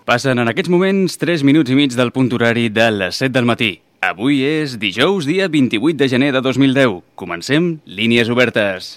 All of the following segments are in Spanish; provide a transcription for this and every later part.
Passen en aquests moments 3 minuts i mig del punt horari de les 7 del matí. Avui és dijous, dia 28 de gener de 2010. Comencem Línies Obertes.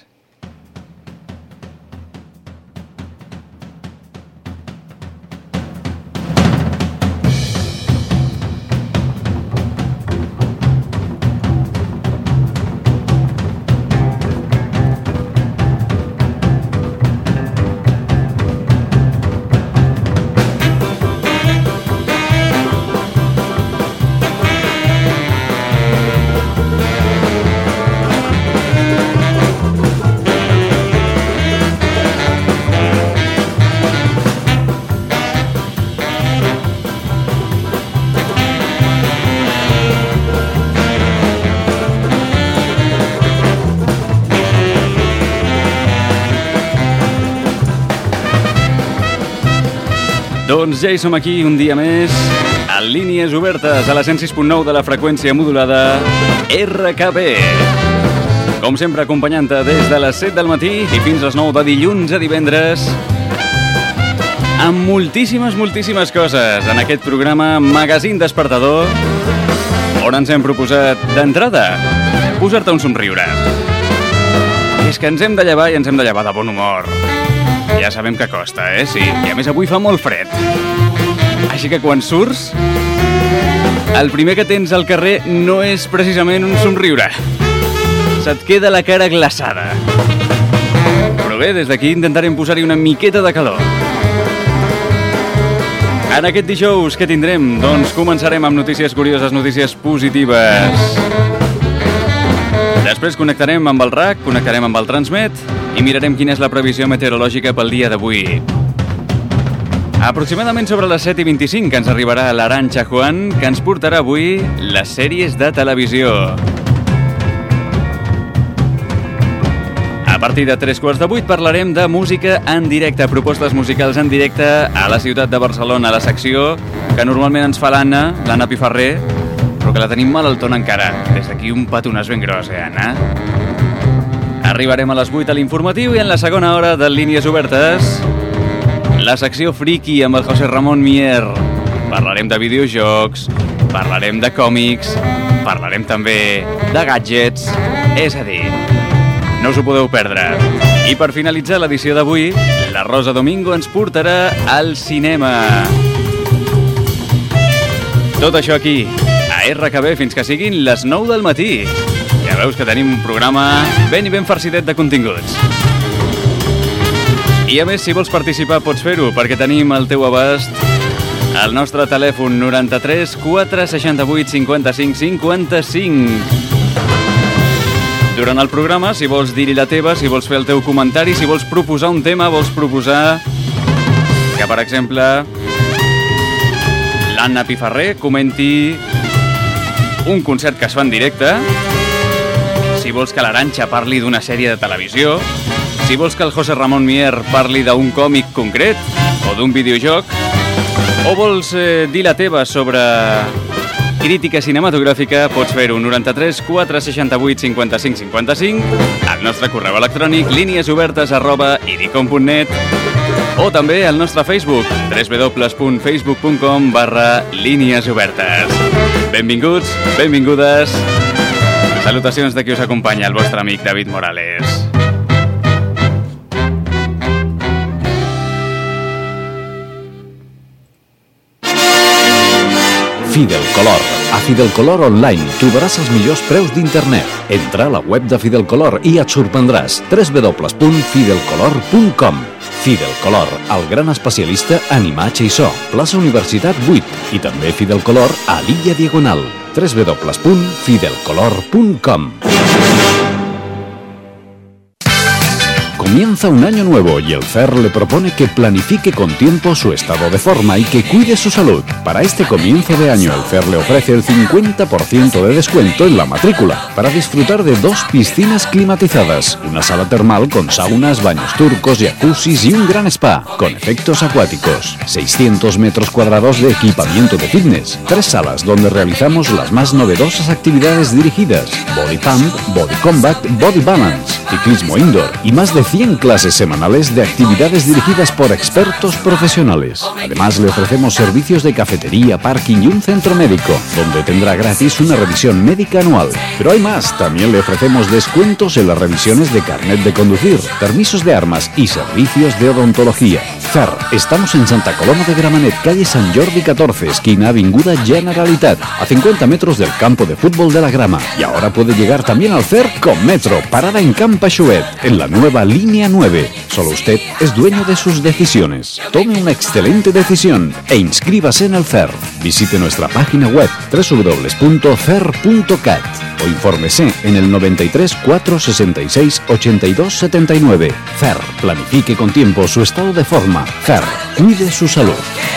Doncs ja hi som aquí un dia més, a Línies Obertes, a la 106.9 de la freqüència modulada RKB. Com sempre, acompanyant-te des de les 7 del matí i fins a les 9 de dilluns a divendres, amb moltíssimes coses en aquest programa Magazín Despertador, on ens hem proposat d'entrada posar-te un somriure. És que ens hem de llevar i ens hem de llevar de bon humor. Ja sabem que costa, sí. I a més avui fa molt fred. Així que quan surts, el primer que tens al carrer no és precisament un somriure. Se't queda la cara glaçada. Però bé, des d'aquí intentarem posar-hi una miqueta de calor. En aquest dijous, què tindrem? Doncs començarem amb notícies curioses, notícies positives. Després connectarem amb el RAC, connectarem amb el Transmet i mirarem quina és la previsió meteorològica pel dia d'avui. Aproximadament sobre les 7:25 ens arribarà l'Arantxa Juan, que ens portarà avui les sèries de televisió. A partir de 7:45 parlarem de música en directe, propostes musicals en directe a la ciutat de Barcelona, a la secció que normalment ens fa l'Anna Pifarré, però que la tenim mal al ton encara. Des d'aquí un petonàs ben gros, Anna? Arribarem a les 8 a l'informatiu i en la segona hora de Línies Obertes, la secció friki amb el José Ramón Mier. Parlarem de videojocs, parlarem de còmics, parlarem també de gadgets, és a dir, no us ho podeu perdre. I per finalitzar l'edició d'avui, la Rosa Domingo ens portarà al cinema. Tot això aquí, a RKB, fins que siguin les 9 del matí. Ja veus que tenim un programa ben farcidet de continguts. I a més, si vols participar pots fer-ho, perquè tenim al teu abast el nostre telèfon 93 468 55 55. Durant el programa, si vols dir-hi la teva, si vols fer el teu comentari, si vols proposar un tema, vols proposar que, per exemple, l'Anna Pifarré comenti un concert que es fa en directe, si vols que l'Arantxa parli d'una sèrie de televisió, si vols que el José Ramón Mier parli d'un còmic concret o d'un videojoc, o vols dir la teva sobre crítica cinematogràfica, pots fer-ho 93 468 55 55, al nostre correu electrònic liniesobertes@idicom.net, o també al nostre Facebook, www.facebook.com/líniesobertes. Benvinguts, benvingudes. Salutacions de qui us acompanya, el vostre amic David Morales. Fidelcolor. A Fidelcolor Online trobaràs els millors preus d'internet. Entra a la web de Fidelcolor i et sorprendràs. www.fidelcolor.com. Fidelcolor, el gran especialista en imatge i so. Plaça Universitat 8 i també Fidelcolor a l'Illa Diagonal. www.fidelcolor.com. Comienza un año nuevo y el CER le propone que planifique con tiempo su estado de forma y que cuide su salud. Para este comienzo de año, el CER le ofrece el 50% de descuento en la matrícula para disfrutar de 2 piscinas climatizadas, una sala termal con saunas, baños turcos, jacuzzis y un gran spa con efectos acuáticos, 600 metros cuadrados de equipamiento de fitness, 3 salas donde realizamos las más novedosas actividades dirigidas, body pump, body combat, body balance, ciclismo indoor y más de 100 100 clases semanales de actividades dirigidas por expertos profesionales. Además, le ofrecemos servicios de cafetería, parking y un centro médico, donde tendrá gratis una revisión médica anual. Pero hay más, también le ofrecemos descuentos en las revisiones de carnet de conducir, permisos de armas y servicios de odontología. FER, estamos en Santa Coloma de Gramenet, calle Sant Jordi 14, esquina Avinguda Generalitat, a 50 metros del campo de fútbol de la Grama. Y ahora puede llegar también al FER con Metro, parada en Camp Pachuet, en la nueva línea 9. Solo usted es dueño de sus decisiones. Tome una excelente decisión e inscríbase en el FER. Visite nuestra página web www.fer.cat o infórmese en el 93 466 82 79. FER, planifique con tiempo su estado de forma. FER, cuide su salud.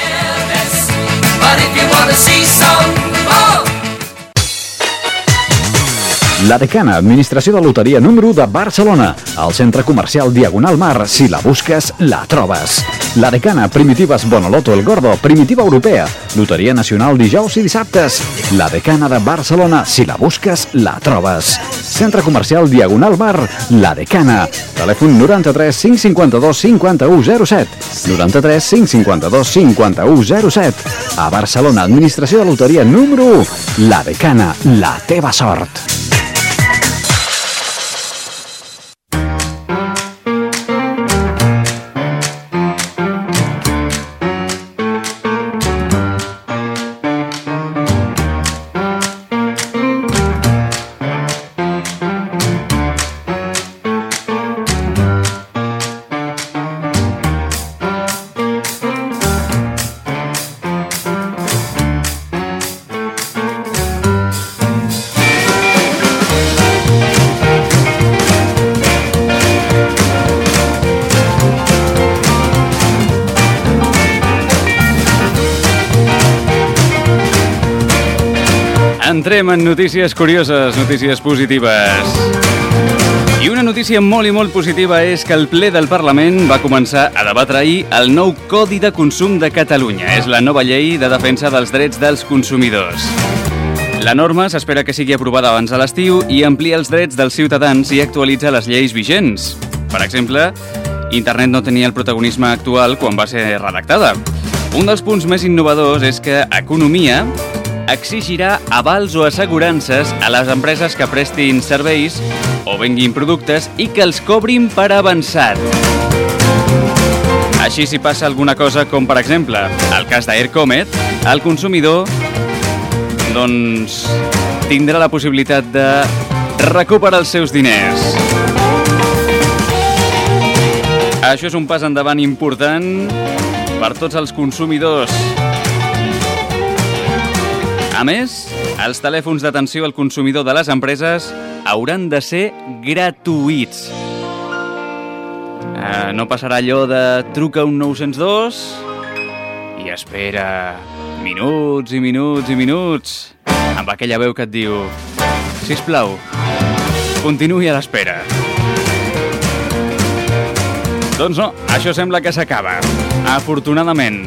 La Decana, administració de loteria número 1 de Barcelona. Al centre comercial Diagonal Mar, si la busques, la trobes. La Decana, Primitives Bonoloto El Gordo, Primitiva Europea. Loteria nacional dijous i dissabtes. La Decana de Barcelona, si la busques, la trobes. Centre comercial Diagonal Mar, La Decana. Telèfon 93 552 5107. 93 552 5107. A Barcelona, administració de loteria número 1. La Decana, la teva sort. Entrem en notícies curioses, notícies positives. I una notícia molt i molt positiva és que el ple del Parlament va començar a debatre ahir el nou Codi de Consum de Catalunya. És la nova llei de defensa dels drets dels consumidors. La norma s'espera que sigui aprovada abans de l'estiu i amplia els drets dels ciutadans i actualitza les lleis vigents. Per exemple, Internet no tenia el protagonisme actual quan va ser redactada. Un dels punts més innovadors és que Economia exigirà avals o assegurances a les empreses que prestin serveis o venguin productes i que els cobrin per avançat. Així, si passa alguna cosa com, per exemple, el cas d'Aircomet, el consumidor tindrà la possibilitat de recuperar els seus diners. Això és un pas endavant important per tots els consumidors. A més, els telèfons d'atenció al consumidor de les empreses hauran de ser gratuïts. No passarà allò de truca un 902 i espera minuts i minuts i minuts amb aquella veu que et diu: sisplau, continuï a l'espera. Doncs no, això sembla que s'acaba, afortunadament.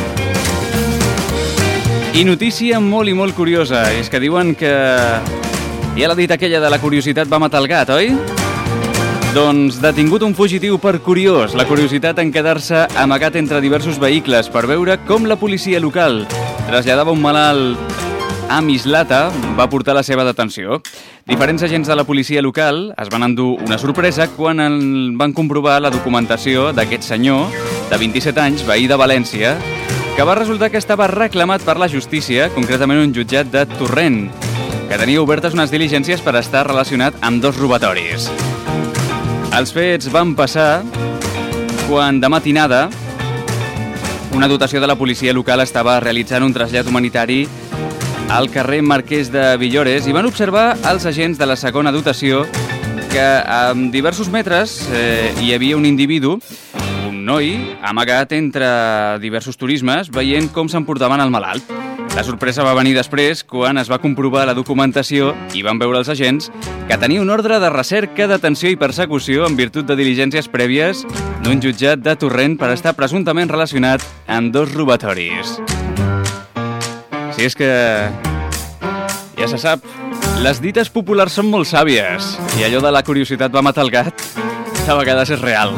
I notícia molt i molt curiosa, és que diuen que ja l'ha dit aquella de la curiositat va matar el gat, oi? Doncs detingut un fugitiu per curiós, la curiositat en quedar-se amagat entre diversos vehicles per veure com la policia local traslladava un malalt a Mislata va portar la seva detenció. Diferents agents de la policia local es van endur una sorpresa quan van comprovar la documentació d'aquest senyor de 27 anys, veí de València, que va resultar que estava reclamat per la justícia, concretament un jutjat de Torrent, que tenia obertes unes diligències per estar relacionat amb 2 robatoris. Els fets van passar quan, de matinada, una dotació de la policia local estava realitzant un trasllat humanitari al carrer Marquès de Villores i van observar els agents de la segona dotació que a diversos metres hi havia un individu, un noi, amagat entre diversos turismes, veient com s'emportaven el malalt. La sorpresa va venir després quan es va comprovar la documentació i van veure els agents que tenia un ordre de recerca, detenció i persecució en virtut de diligències prèvies d'un jutjat de Torrent per estar presumptament relacionat amb 2 robatoris. Si és que, ja se sap, les dites populars són molt sàvies i allò de la curiositat va matar el gat de vegades és real.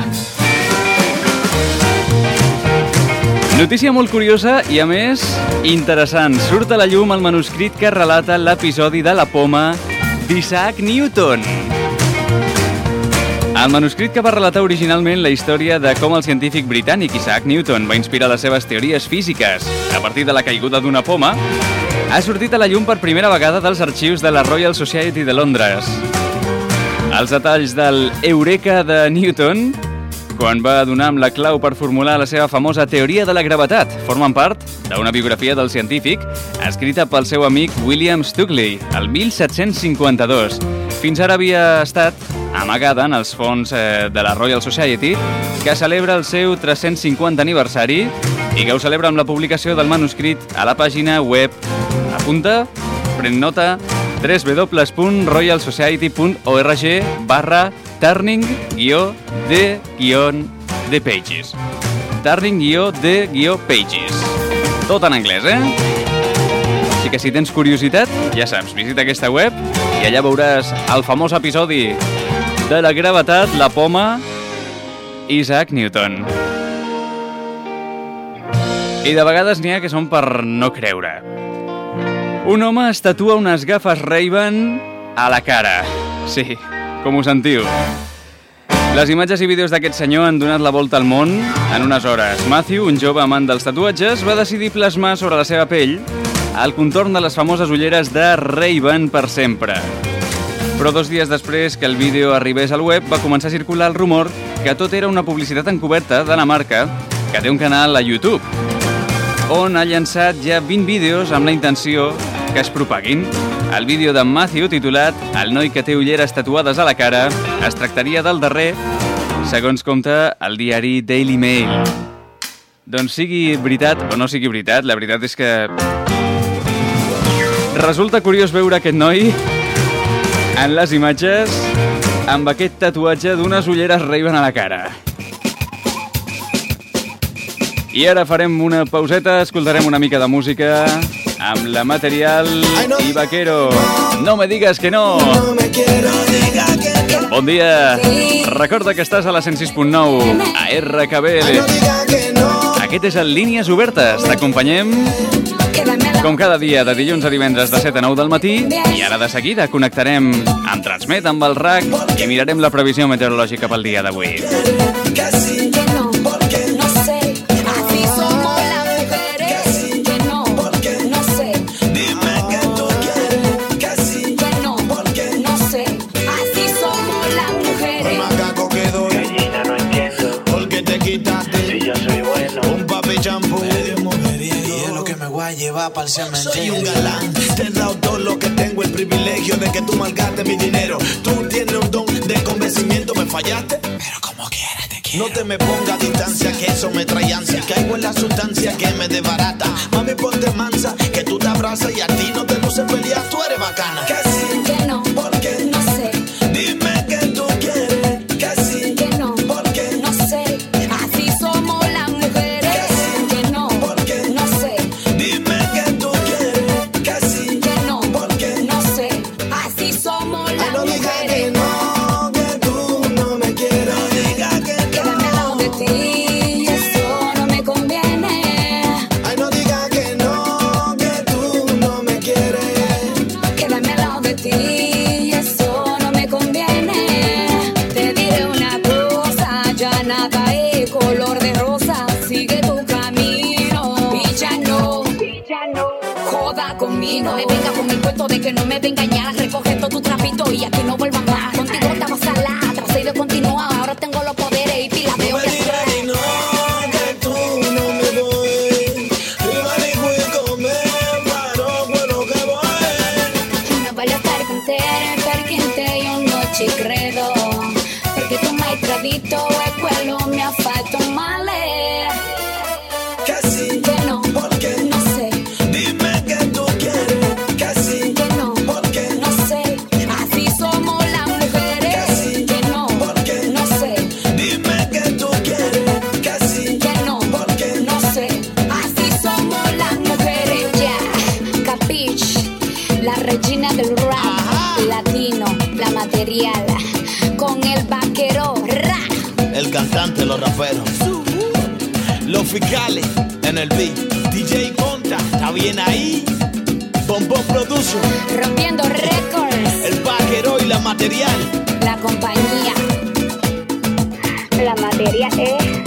Notícia molt curiosa i, a més, interessant. Surt a la llum el manuscrit que relata l'episodi de la poma d'Isaac Newton. El manuscrit que va relatar originalment la història de com el científic britànic Isaac Newton va inspirar les seves teories físiques a partir de la caiguda d'una poma ha sortit a la llum per primera vegada dels arxius de la Royal Society de Londres. Els detalls del Eureka de Newton, quan va donar amb la clau per formular la seva famosa teoria de la gravetat, formen part d'una biografia del científic escrita pel seu amic William Stukeley el 1752. Fins ara havia estat amagada en els fons de la Royal Society, que celebra el seu 350 aniversari i que ho celebra amb la publicació del manuscrit a la pàgina web apunta, pren nota, www.royalsociety.org/turning-the-pages. Turning-the-pages. Tot en anglès, Així que si tens curiositat, ja saps, visita aquesta web i allà veuràs el famós episodi de la gravetat, la poma, Isaac Newton. I de vegades n'hi ha que són per no creure. Un home es tatua unes gafes Ray-Ban a la cara. Sí, com ho sentiu. Les imatges i vídeos d'aquest senyor han donat la volta al món en unes hores. Matthew, un jove amant dels tatuatges, va decidir plasmar sobre la seva pell el contorn de les famoses ulleres de Ray-Ban per sempre. Però 2 dies després que el vídeo arribés al web va començar a circular el rumor que tot era una publicitat encoberta de la marca que té un canal a YouTube on ha llançat ja 20 vídeos amb la intenció que es propaguin. El vídeo de Matthew, titulat "El noi que té ulleres tatuades a la cara", es tractaria del darrer, segons compta el diari Daily Mail. Doncs sigui veritat o no sigui veritat, la veritat és que resulta curiós veure aquest noi en les imatges amb aquest tatuatge d'unes ulleres Ray-Ban a la cara. I ara farem una pauseta, escoltarem una mica de música amb la Material i Vaquero. No me digas que no! Bon dia! Recorda que estàs a la 106.9 a RKBL. Aquest és el Línies Obertes. T'acompanyem com cada dia de dilluns a divendres de 7 a 9 del matí i ara de seguida connectarem amb Transmet, amb el RAC i mirarem la previsió meteorològica pel dia d'avui. Lleva para el cementerio. Soy un galán, te he dado todo lo que tengo, el privilegio de que tú malgastes mi dinero. Tú tienes un don de convencimiento, me fallaste, pero como quieras te quiero. No te me pongas a distancia, que eso me trae ansia. Caigo en la sustancia que me desbarata. Mami, ponte mansa, que tú te abrazas y a ti no te luce pelear, tú eres bacana. Que sí, que no, porque no sé. Dime que tú quieres, que sí, que no, porque no sé. Así somos las mujeres. Que sí, que no, porque no sé. Dime que tú quieres, que sí, Que no, porque no sé. Así somos las no digas que mujeres. no, que tú no me quieres. No digas que Quédame al lado de ti, eso no me conviene. ay, no digas que tú no me quieres. Quédame al lado de ti, eso no me conviene. Te diré una cosa, ya nada es color de rosa. Sigue tu camino y ya no joda conmigo. No me venga con el cuento de que no me va a engañar. Recoge todo tu trapito y aquí no vuelvas más. Contigo estaba salada, trasé de continuar. Ahora tengo los poderes y pila No veo me que digas que no, que tú no me voy. Rimani qui come paro quello che vuoi. non voglio stare con te perché in te io non ci credo. Perché tu mi hai tradito e quello mi ha fatto male. Que sí, Que no, porque no sé. dime que tú quieres. Que sí, Que no, porque no sé. Así somos las mujeres. Que sí, Que no, porque no sé. dime que tú quieres. Que sí, Que no, porque no sé. Así somos las mujeres. Ya, Capich, la regina del rap latino, la Material, con el Vaquero. Ra. los raperos. Los fiscales en el beat. DJ Conta, ¿está bien ahí? Bombón Production. Rompiendo récords. El vaquero y la material. La compañía. La materia es...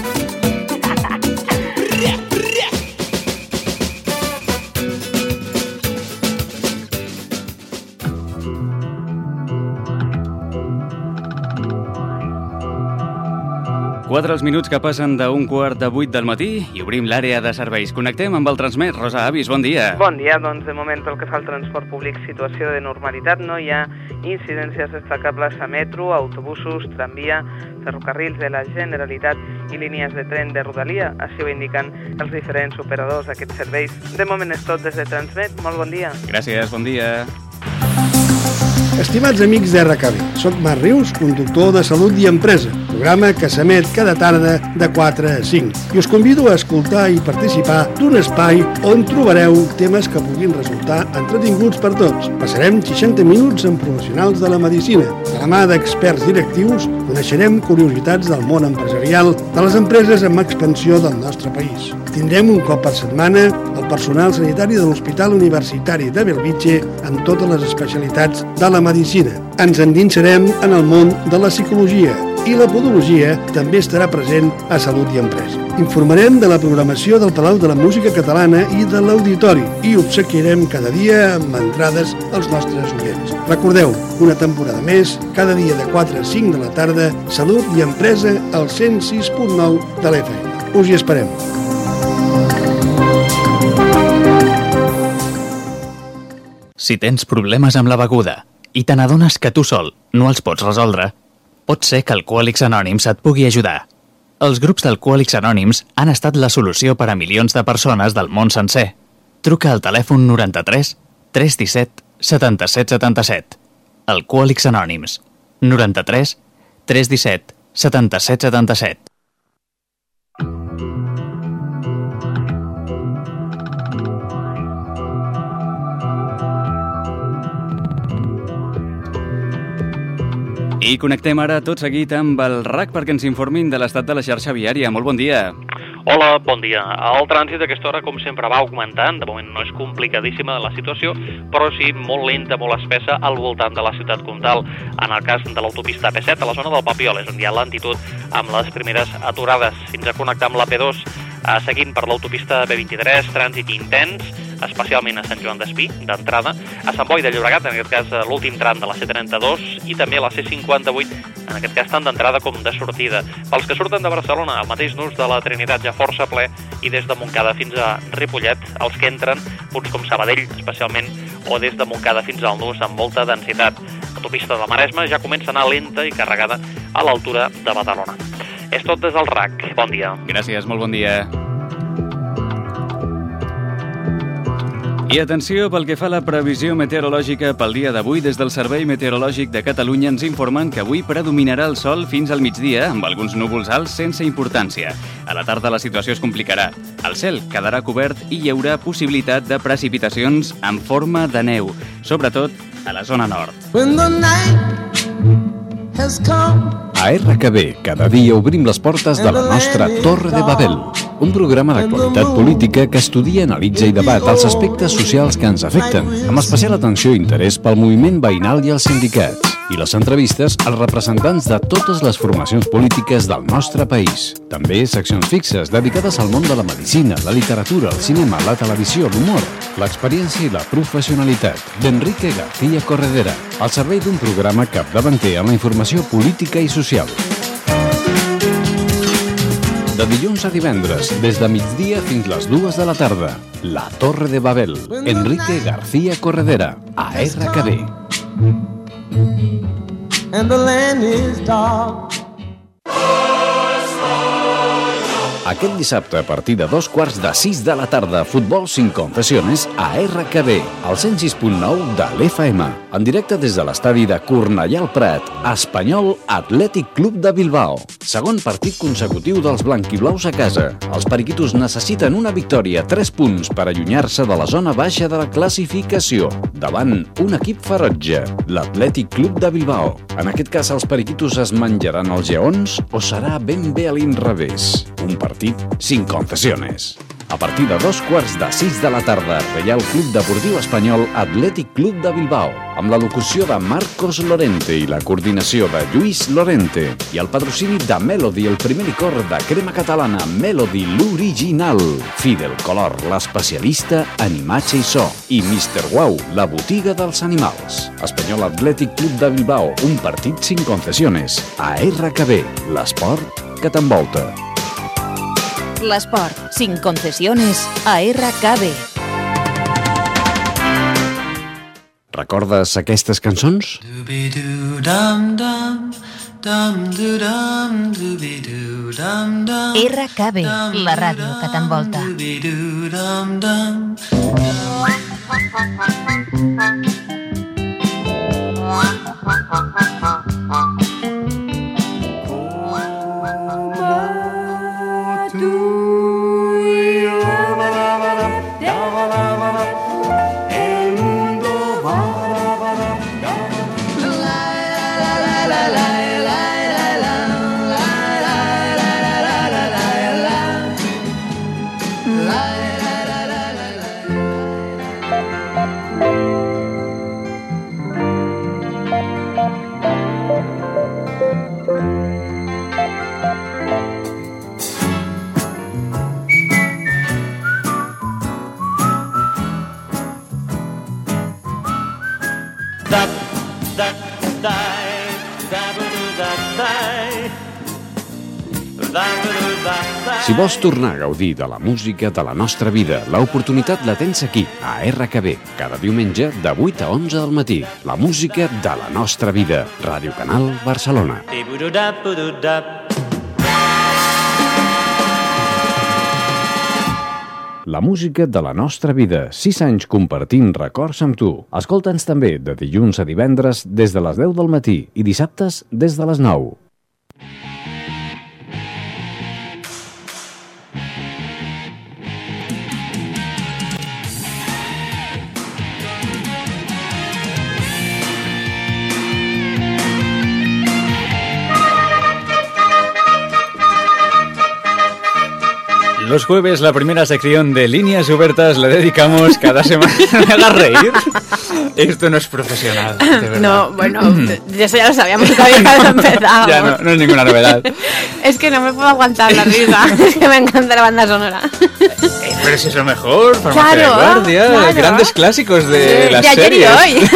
4 els minuts que passen d'un 7:15 del matí i obrim l'àrea de serveis. Connectem amb el Transmet. Rosa Avis, bon dia. Bon dia, doncs de moment pel que fa al transport públic, situació de normalitat, no hi ha incidències destacables a metro, autobusos, tramvia, ferrocarrils de la Generalitat i línies de tren de Rodalia, així ho indiquen els diferents operadors d'aquests serveis. De moment és tot des de Transmet, molt bon dia. Gràcies, bon dia. Estimats amics d'RKB, soc Marc Rius, conductor de Salut i Empresa, programa que s'emet cada tarda de 4 a 5. I us convido a escoltar i participar d'un espai on trobareu temes que puguin resultar entretinguts per tots. Passarem 60 minuts amb professionals de la medicina. De la mà d'experts directius coneixerem curiositats del món empresarial de les empreses amb expansió del nostre país. Tindrem un cop per setmana el personal sanitari de l'Hospital Universitari de Bellvitge amb totes les especialitats de la medicina. Ens endinsarem en el món de la psicologia i la podologia també estarà present a Salut i Empresa. Informarem de la programació del Palau de la Música Catalana i de l'Auditori i obsequiarem cada dia amb entrades als nostres oients. Recordeu, una temporada més, cada dia de 4 a 5 de la tarda, Salut i Empresa al 106.9 de l'FM. Us hi esperem. Si tens problemes amb la beguda i te n'adones que tu sol no els pots resoldre, pot ser que Alcohòlics Anònims et pugui ajudar. Els grups d'Alcohòlics Anònims han estat la solució per a milions de persones del món sencer. Truca al telèfon 93 317 77 77. Alcohòlics Anònims. 93 317 77 77. I connectem ara tot seguit amb el RAC perquè ens informin de l'estat de la xarxa viària. Molt bon dia. Hola, bon dia. El trànsit a aquesta hora, com sempre, va augmentant. De moment no és complicadíssima la situació, però sí molt lenta, molt espessa al voltant de la ciutat comtal. En el cas de l'autopista AP7, a la zona del Papiol, és on hi ha lentitud amb les primeres aturades. Fins a connectar amb l'AP2, seguint per l'autopista B23, trànsit intens, especialment a Sant Joan d'Espí, d'entrada, a Sant Boi de Llobregat, en aquest cas l'últim tram de la C32, i també a la C58, en aquest cas tant d'entrada com de sortida. Pels que surten de Barcelona, el mateix nus de la Trinitat ja força ple, i des de Montcada fins a Ripollet, els que entren, punts com Sabadell, especialment, o des de Montcada fins al nus amb molta densitat. L'autopista del Maresme ja comença a anar lenta i carregada a l'altura de Badalona. És tot des del RAC. Bon dia. Gràcies, molt bon dia. I atenció, pel que fa a la previsió meteorològica pel dia d'avui, des del Servei Meteorològic de Catalunya ens informen que avui predominarà el sol fins al migdia, amb alguns núvols alts sense importància. A la tarda la situació es complicarà. El cel quedarà cobert i hi haurà possibilitat de precipitacions en forma de neu, sobretot a la zona nord. A RKB, cada dia obrim les portes de la nostra Torre de Babel, un programa d'actualitat política que estudia, analitza i debat els aspectes socials que ens afecten, amb especial atenció i interès pel moviment veïnal i els sindicats, i les entrevistes als representants de totes les formacions polítiques del nostre país. També seccions fixes dedicades al món de la medicina, la literatura, el cinema, la televisió, l'humor, l'experiència i la professionalitat, d'Enrique García Corredera, al servei d'un programa capdavanter en la informació política i social. De dilluns a divendres, des de migdia fins les 2 de la tarda, La Torre de Babel, Enrique García Corredera, a RKB. Aquest dissabte, a partir de 2:45 de la tarda, Futbol sin confessiones a RKB, al 106.9 de l'FM. En directe des de l'estadi de Cornellà al Prat, Espanyol Atlètic Club de Bilbao. Segon partit consecutiu dels blanquiblaus a casa. Els periquitos necessiten una victòria, 3 punts, per allunyar-se de la zona baixa de la classificació, davant un equip ferotge, l'Atlètic Club de Bilbao. En aquest cas, els periquitos es menjaran els lleons o serà ben bé a l'inrevés? Un partit sin confessiones. A partir de 2:45 de la tarda, Reial Club Deportiu Espanyol Atlètic Club de Bilbao, amb la locució de Marcos Lorente i la coordinació de Lluís Lorente, i el patrocini de Melody, el primer licor de crema catalana, Melody l'original, Fidel Color, l'especialista en imatge i so, i Mr. Wow, la botiga dels animals. Espanyol Atlètic Club de Bilbao, un partit sin confessiones. A RKB, l'esport que t'envolta. L'esport, sin concesiones, a RKB. Recordes aquestes cançons? RKB, la ràdio que t'envolta. Si vols tornar a gaudir de la música de la nostra vida, l'oportunitat la tens aquí, a RKB, cada diumenge de 8 a 11 del matí. La música de la nostra vida. Ràdio Canal Barcelona. La música de la nostra vida. 6 anys compartint records amb tu. Escolta'ns també de dilluns a divendres des de les 10 del matí i dissabtes des de les 9. Los jueves, la primera sección de Líneas Obertas la dedicamos cada semana. ¿Me hagas reír? Esto no es profesional, de verdad. No, bueno, eso ya lo sabíamos que había empezado. Ya no es ninguna novedad. Es que no me puedo aguantar la risa. Es que me encanta la banda sonora. Pero si es lo mejor, Farmacia Claro, de Guardia, claro. Grandes clásicos de las de ayer series. y hoy.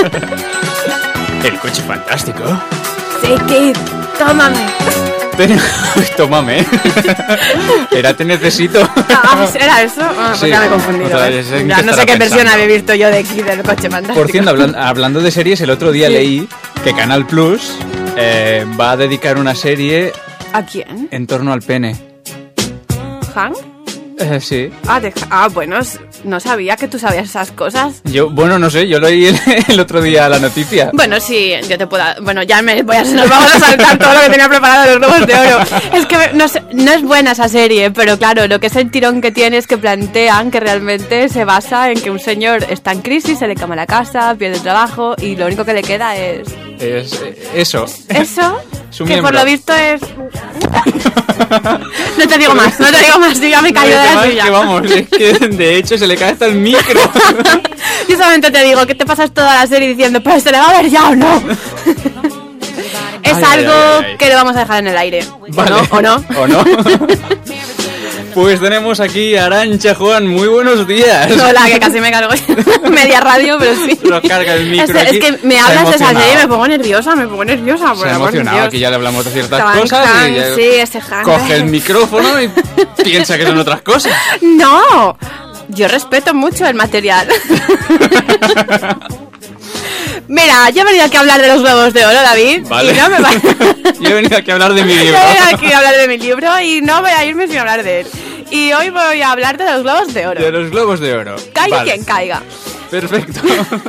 El coche fantástico. Sí, Kid, tómame. Tómame. Era Te necesito. Ah, ¿era eso? Ah, pues Sí, ya me he confundido. otra vez, ¿en qué Ya no sé estará qué versión pensando? había visto yo de Kid del coche fantástico. Por cierto, hablando de series, el otro día leí que Canal Plus va a dedicar una serie ¿A quién? en torno al pene. ¿Hank? Sí. Bueno, no sabía que tú sabías esas cosas. Bueno, no sé, yo leí el otro día la noticia. Bueno, sí, yo te puedo... Bueno, ya nos vamos a saltar todo lo que tenía preparado de los Globos de Oro. Es que no es buena esa serie, pero claro, lo que es el tirón que tiene es que plantean que realmente se basa en que un señor está en crisis, se le quema la casa, pierde el trabajo y lo único que le queda es... Eso. Eso, Su que miembro. por lo visto es... No te digo más, yo ya me caigo de la Además, suya. que vamos, es que de hecho se le cae hasta el micro. Yo solamente te digo que te pasas toda la serie diciendo, pero ¿se le va a ver ya o no? Es algo que lo vamos a dejar en el aire. Vale. ¿O no? ¿O no? Pues tenemos aquí a Arantxa Juan, muy buenos días. Hola, que casi me cargo media radio, pero sí. Nos carga el micro Es aquí. que me Se ha hablas de esa emocionado. serie y me pongo nerviosa. Se ha emocionado, que ya le hablamos de ciertas Hank, cosas Hank, y ya sí, ese Hank. coge el micrófono y piensa que son otras cosas. ¡No! Yo respeto mucho el material. Mira, yo he venido aquí a hablar de los Globos de Oro, David. Vale. Y no me va... Yo he venido aquí a hablar de mi libro. Yo he venido aquí a hablar de mi libro y no voy a irme sin hablar de él. Y hoy voy a hablar de los Globos de Oro. De los Globos de Oro. Caiga quien caiga. Perfecto.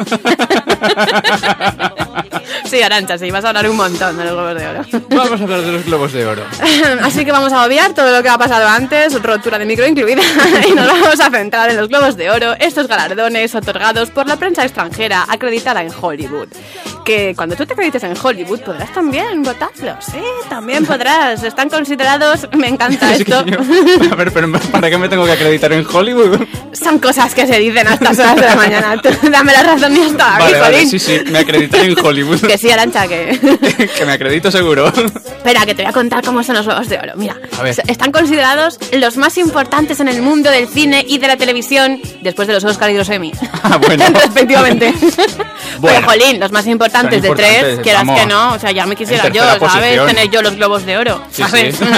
Sí, Arantxa, sí, vas a hablar un montón de los Globos de Oro. Vamos a hablar de los Globos de Oro. Así que vamos a obviar todo lo que ha pasado antes, rotura de micro incluida, y nos vamos a centrar en los Globos de Oro, estos galardones otorgados por la prensa extranjera acreditada en Hollywood. Que cuando tú te acredites en Hollywood podrás también votarlos, sí, también podrás. Están considerados, me encanta esto. A ver, pero ¿para qué me tengo que acreditar en Hollywood? Son cosas que se dicen a estas horas de la mañana. Tú, dame la razón y hasta Vale, sí, me acreditaré en Hollywood. Que sí, Arantxa, que... Que me acredito seguro. Espera, que te voy a contar cómo son los Globos de Oro. Mira, a ver. Están considerados los más importantes en el mundo del cine y de la televisión, después de los Oscar y los Emmy. Ah, bueno. Respectivamente. Bueno. Pero, jolín, los más importantes de tres, quieras que no, o sea, ya me quisiera yo, ¿sabes? Posición. Tener yo los Globos de Oro, Sí, ¿sabes? sí.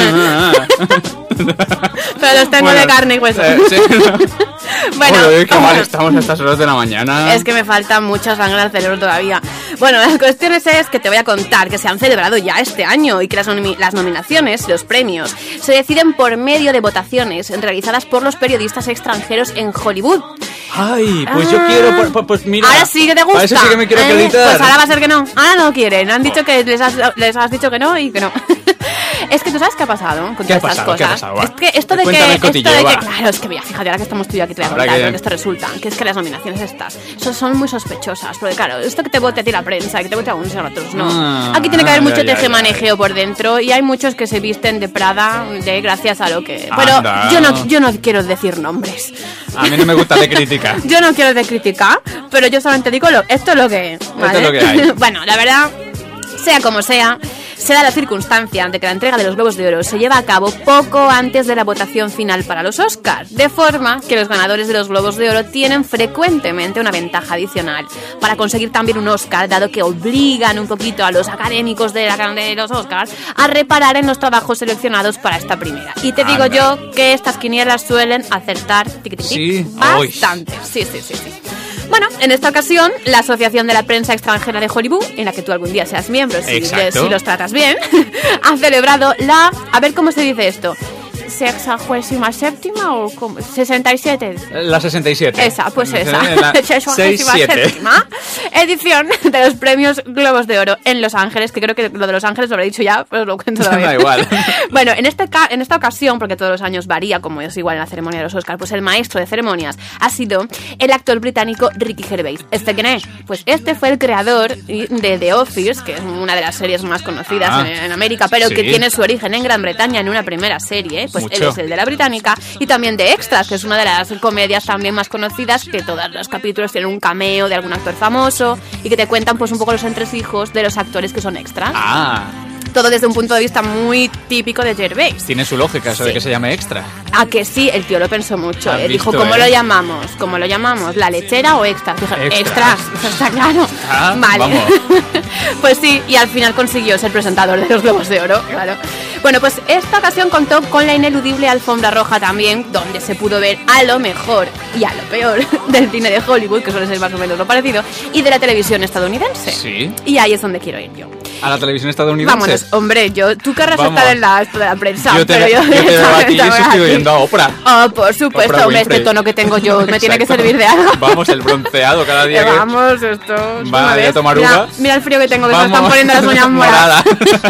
Pero los tengo de carne y hueso. Sí. Bueno, joder, qué mal estamos a estas horas de la mañana. Es que me falta mucha sangre al cerebro todavía. Bueno, las cuestiones es que te voy a contar que se han celebrado ya este año y que las nominaciones, los premios, se deciden por medio de votaciones realizadas por los periodistas extranjeros en Hollywood. Ay, pues yo quiero, pues mira. Ahora sí que te gusta. A eso sí que me quiero acreditar. Pues ahora va a ser que no. Ahora no quieren. Han dicho que les has dicho que no y que no. Es que tú sabes qué ha pasado con todas estas cosas. ¿Qué ha pasado? Es que esto de que claro, es que mira, fíjate, ahora que estamos tú y yo aquí te voy a contar, porque esto resulta que es que las nominaciones estas son muy sospechosas, porque claro, esto que te vote a ti la prensa, que te vote a unos y a otros, no. Aquí tiene que haber mucho tejemanejeo por dentro y hay muchos que se visten de Prada gracias a lo que... Pero yo no quiero decir nombres. A mí no me gusta de criticar. Yo no quiero de criticar, pero yo solamente digo esto es lo que es, ¿vale? Esto es lo que hay. Bueno, la verdad, sea como sea, se da la circunstancia de que la entrega de los Globos de Oro se lleva a cabo poco antes de la votación final para los Oscars, de forma que los ganadores de los Globos de Oro tienen frecuentemente una ventaja adicional para conseguir también un Oscar, dado que obligan un poquito a los académicos de los Oscars a reparar en los trabajos seleccionados para esta primera. Y te digo yo que estas quinielas suelen acertar bastante. Sí. Bueno, en esta ocasión, la Asociación de la Prensa Extranjera de Hollywood, en la que tú algún día seas miembro, si los tratas bien, ha celebrado la... A ver cómo se dice esto. ¿67 o cómo? 67. La 67. Esa, pues esa. La 67 edición de los premios Globos de Oro en Los Ángeles, que creo que lo de Los Ángeles lo habré dicho ya, pero os lo cuento todavía. Da igual. Bueno, en esta ocasión, porque todos los años varía, como es igual en la ceremonia de los Oscars, pues el maestro de ceremonias ha sido el actor británico Ricky Gervais. ¿Este quién es? Pues este fue el creador de The Office, que es una de las series más conocidas en América, pero que tiene su origen en Gran Bretaña en una primera serie, pues él es el de la británica, y también de Extras, que es una de las comedias también más conocidas, que todos los capítulos tienen un cameo de algún actor famoso y que te cuentan pues un poco los entresijos de los actores que son extras. Todo desde un punto de vista muy típico de Gervais. Tiene su lógica eso de que se llame Extra. Ah, que sí, el tío lo pensó mucho. Dijo, ¿cómo lo llamamos? ¿Cómo lo llamamos? ¿La lechera o Extras? Dije, Extras, eso está claro. Vale. Vamos. Pues sí, y al final consiguió ser presentador de los Globos de Oro, claro. Bueno, pues esta ocasión contó con la ineludible alfombra roja también, donde se pudo ver a lo mejor y a lo peor del cine de Hollywood, que suele ser más o menos lo parecido, y de la televisión estadounidense. Sí. Y ahí es donde quiero ir yo. ¿A la televisión estadounidense? Vámonos, hombre, tú querrás estar en esto de la prensa, yo te veo aquí y estoy oyendo a Oprah. Oh, por supuesto, hombre, este tono que tengo yo me tiene que servir de algo. Vamos, el bronceado cada día. Vamos, esto... Vale, a tomar uvas. Mira el frío que tengo, que se me están poniendo las uñas moradas.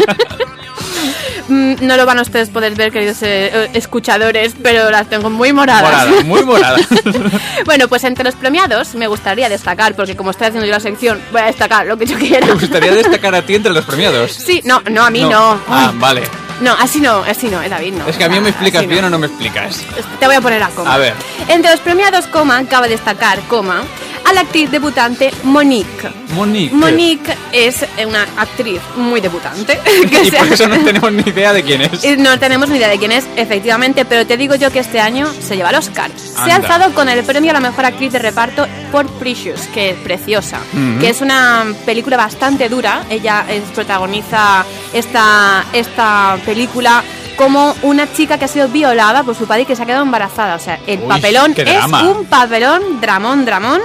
No lo van a ustedes poder ver, queridos escuchadores, pero las tengo muy moradas. Muy moradas. Bueno, pues entre los premiados me gustaría destacar, porque como estoy haciendo yo la sección, voy a destacar lo que yo quiera. ¿Te gustaría destacar a ti entre los premiados? Sí, no, a mí no. Ah, vale. No, así no, David, no. Es que a mí me explicas bien o no me explicas. Te voy a poner a coma. A ver. Entre los premiados, cabe destacar, a la actriz debutante Monique. Monique es una actriz muy debutante. Y por eso no tenemos ni idea de quién es. No tenemos ni idea de quién es, efectivamente, pero te digo yo que este año se lleva el Oscar. Se ha alzado con el premio a la mejor actriz de reparto por Precious, que es Preciosa, que es una película bastante dura. Ella protagoniza esta película como una chica que ha sido violada por su padre y que se ha quedado embarazada. O sea, el papelón es un papelón dramón.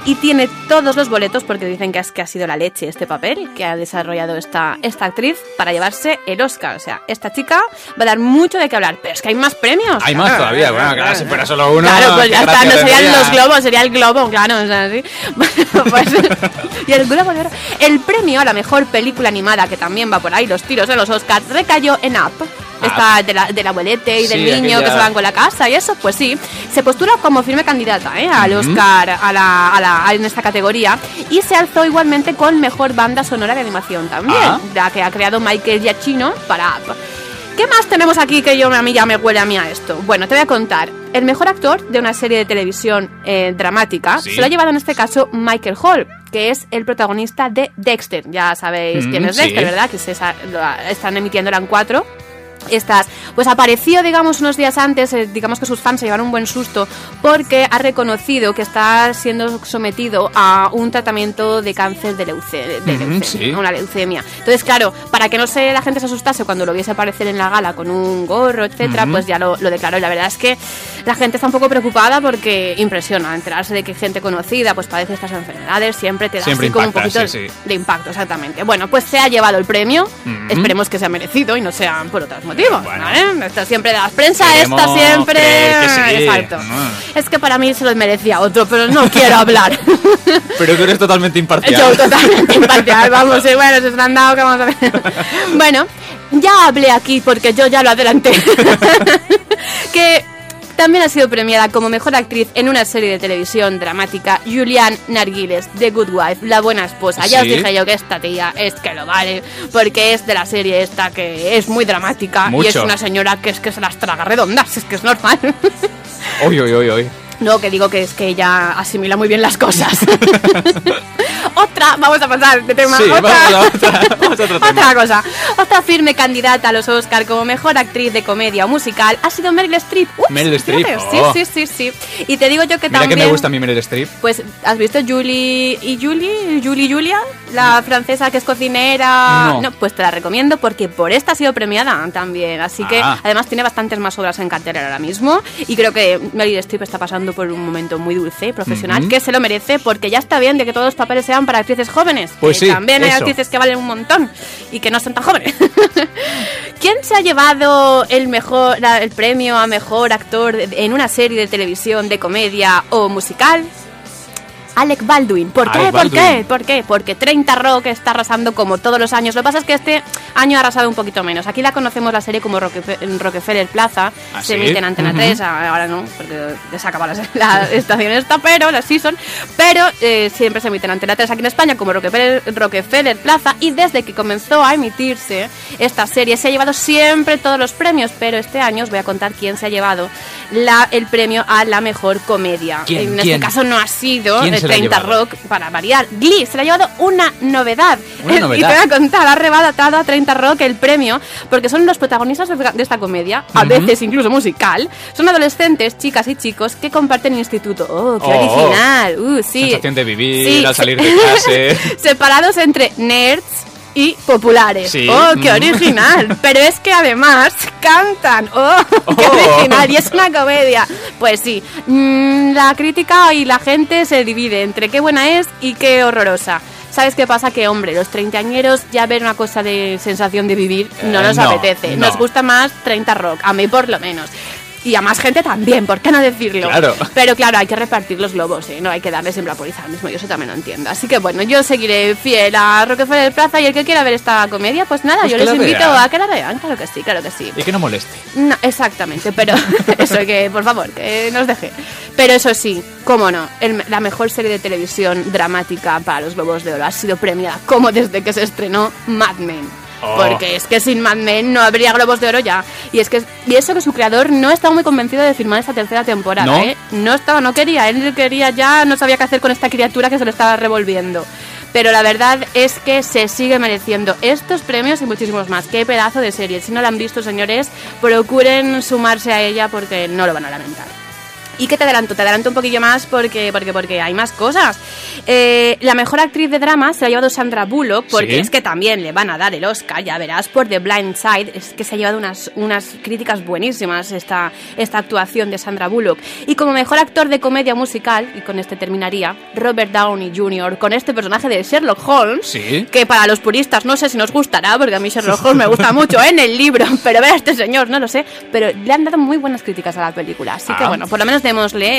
y tiene todos los boletos, porque dicen que ha sido la leche este papel que ha desarrollado esta actriz para llevarse el Oscar. O sea, esta chica va a dar mucho de qué hablar, pero es que hay más premios. Hay más todavía, bueno, claro, si fuera solo uno. Claro, pues ya está, no serían los globos, sería el globo, claro, o sea, ¿sí? Bueno, pues, y el Globo de Oro. El premio a la mejor película animada, que también va por ahí, los tiros de los Oscars, recayó en Up. Esta del abuelete y del niño que se van con la casa y eso, pues sí, se postula como firme candidata al Oscar en esta categoría, y se alzó igualmente con mejor banda sonora de animación también, la que ha creado Michael Giacchino para Up. ¿Qué más tenemos aquí que a mí ya me huele a mí a esto? Bueno, te voy a contar. El mejor actor de una serie de televisión dramática se lo ha llevado en este caso Michael Hall, que es el protagonista de Dexter. Ya sabéis quién es Dexter, ¿verdad? Que están emitiéndola en 4. Pues apareció, digamos, unos días antes, digamos que sus fans se llevaron un buen susto porque ha reconocido que está siendo sometido a un tratamiento de cáncer de leucemia, una leucemia. Entonces, claro, para que la gente se asustase cuando lo viese aparecer en la gala con un gorro, etcétera, pues ya lo declaró. Y la verdad es que la gente está un poco preocupada porque impresiona enterarse de que gente conocida pues padece estas enfermedades, siempre te da así como un poquito de impacto, exactamente. Bueno, pues se ha llevado el premio, esperemos que sea merecido y no sea por otras motivos. Bueno, ¿vale? Esto siempre de las prensa, esta siempre. Que sí. Exacto. Es que para mí se lo merecía otro, pero no quiero hablar. Pero tú eres totalmente imparcial. Yo totalmente imparcial, vamos, bueno, se han dado, ¿qué vamos a ver? Bueno, ya hablé aquí porque yo ya lo adelanté. Que también ha sido premiada como mejor actriz en una serie de televisión dramática Julianne Narguiles, The Good Wife, La Buena Esposa. Ya os dije yo que esta tía es que lo vale, porque es de la serie esta que es muy dramática. Mucho. Y es una señora que se las traga redondas, es que es normal. Oy. No, que digo que es que ella asimila muy bien las cosas. Vamos a pasar de tema. Sí, vamos a otro tema. Otra cosa. Otra firme candidata a los Oscar como mejor actriz de comedia o musical ha sido Meryl Streep. Meryl Streep. Sí. Y te digo yo que mira también. Que me gusta a mí Meryl Streep. Pues, ¿has visto Julia? La francesa que es cocinera. No, pues te la recomiendo porque por esta ha sido premiada también. Así que además tiene bastantes más obras en cartelera ahora mismo. Y creo que Meryl Streep está pasando por un momento muy dulce, profesional, que se lo merece, porque ya está bien de que todos los papeles sean para actrices jóvenes. Pues sí, también hay actrices que valen un montón y que no son tan jóvenes. ¿Quién se ha llevado el premio a mejor actor en una serie de televisión de comedia o musical? Alec Baldwin. ¿Por qué? Porque 30 Rock está arrasando como todos los años. Lo que pasa es que este año ha arrasado un poquito menos. Aquí la conocemos la serie como Rockefeller Plaza. Se emite en Antena 3, ahora no, porque ya se acaba la estación esta, pero la season. Pero siempre se emite en Antena 3 aquí en España como Rockefeller Plaza. Y desde que comenzó a emitirse esta serie se ha llevado siempre todos los premios. Pero este año os voy a contar quién se ha llevado el premio a la mejor comedia. En este caso no ha sido 30 Rock, para variar. Glee se le ha llevado una novedad. Y te voy a contar, ha arrebatado a 30 Rock el premio porque son los protagonistas de esta comedia, a veces incluso musical. Son adolescentes, chicas y chicos que comparten instituto. ¡Oh, qué original! Sí. Sensación de vivir, al salir de clase. Separados entre nerds y populares. Sí. ¡Oh, qué original! Pero es que además cantan. ¡Oh, qué original! Y es una comedia. Pues sí, la crítica y la gente se divide entre qué buena es y qué horrorosa. ¿Sabes qué pasa? Que, hombre, los treintañeros ya ver una cosa de sensación de vivir no nos apetece. Nos gusta más 30 Rock, a mí por lo menos. Y a más gente también, ¿por qué no decirlo? Claro. Pero claro, hay que repartir los globos, no hay que darle siempre a polizar mismo, yo eso también lo entiendo. Así que bueno, yo seguiré fiel a Rockefeller Plaza y el que quiera ver esta comedia, pues nada, yo les invito a que la vean, claro que sí. Y que no moleste. No, exactamente, pero eso, que por favor, que nos deje. Pero eso sí, cómo no, la mejor serie de televisión dramática para los Globos de Oro ha sido premiada, como desde que se estrenó Mad Men. Porque es que sin Mad Men no habría Globos de Oro ya. Y eso que su creador no estaba muy convencido de firmar esta tercera temporada. No quería, él quería ya, no sabía qué hacer con esta criatura que se lo estaba revolviendo. Pero la verdad es que se sigue mereciendo estos premios y muchísimos más. Qué pedazo de serie. Si no la han visto, señores, procuren sumarse a ella porque no lo van a lamentar. ¿Y qué te adelanto? Te adelanto un poquillo más porque hay más cosas. La mejor actriz de drama se la ha llevado Sandra Bullock, porque es que también le van a dar el Oscar, ya verás, por The Blind Side. Es que se ha llevado unas críticas buenísimas esta actuación de Sandra Bullock. Y como mejor actor de comedia musical, y con este terminaría, Robert Downey Jr., con este personaje de Sherlock Holmes, que para los puristas no sé si nos gustará, porque a mí Sherlock Holmes me gusta mucho en el libro, pero ver a este señor no lo sé, pero le han dado muy buenas críticas a la película, así que bueno, por lo menos démosle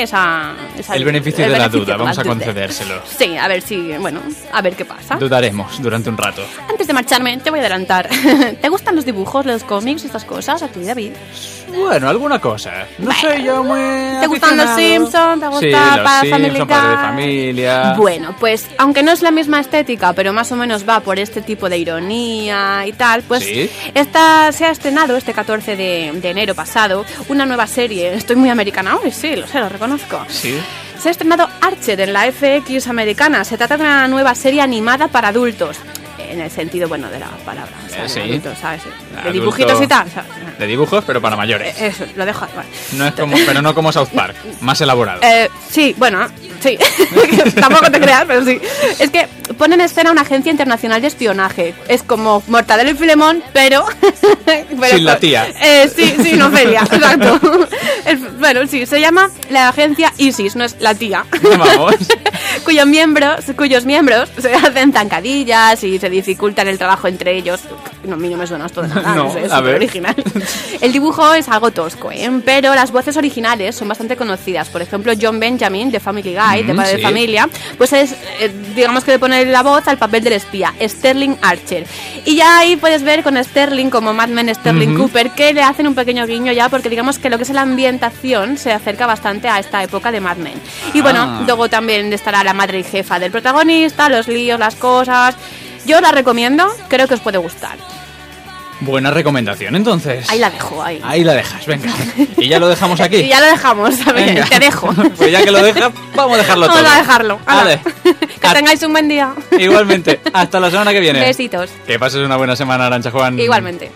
el beneficio de la duda, vamos a concedérselo. Sí, a ver si, bueno, a ver qué pasa. Dudaremos durante un rato. Antes de marcharme, te voy a adelantar. ¿Te gustan los dibujos, los cómics y estas cosas a ti, David? Bueno, alguna cosa. No soy yo muy ¿Te gustan los Simpsons? ¿Te gusta Padre de Familia? Bueno, pues aunque no es la misma estética, pero más o menos va por este tipo de ironía y tal, pues esta se ha estrenado este 14 de enero pasado una nueva serie. Estoy muy americana hoy, sí, lo reconozco. Sí. Se ha estrenado Archer en la FX americana. Se trata de una nueva serie animada para adultos. En el sentido bueno de la palabra, o sea, adultos, ¿sabes? De dibujitos y tal, ¿sabes? De dibujos, pero para mayores. Eso, lo dejo. Vale. No es como, pero no como South Park, más elaborado. Sí, bueno, sí. Tampoco te creas, pero sí. Es que ponen en escena una agencia internacional de espionaje. Es como Mortadelo y Filemón, pero sin la tía. Sí, no Felia, exacto. Bueno, sí, se llama la agencia ISIS, no es la tía. Vamos. Cuyos miembros se hacen zancadillas y se dificultan el trabajo entre ellos. No, a mí no me suena esto de nada, no sé, es súper original. El dibujo es algo tosco, pero las voces originales son bastante conocidas. Por ejemplo, John Benjamin, de Family Guy, de Padre de Familia, pues es, digamos que le pone la voz al papel del espía, Sterling Archer. Y ya ahí puedes ver con Sterling, como Mad Men Sterling Cooper, que le hacen un pequeño guiño ya, porque digamos que lo que es la ambientación se acerca bastante a esta época de Mad Men. Y bueno, luego también estará la madre y jefa del protagonista, los líos, las cosas. Yo la recomiendo, creo que os puede gustar. Buena recomendación, entonces. Ahí la dejo, ahí. Ahí la dejas, venga. ¿Y ya lo dejamos aquí? Y ya lo dejamos, a ver, te dejo. Pues ya que lo dejas, vamos a dejarlo todo. Vamos a dejarlo. Vale. Que tengáis un buen día. Igualmente, hasta la semana que viene. Besitos. Que pases una buena semana, Arantxa Juan. Igualmente.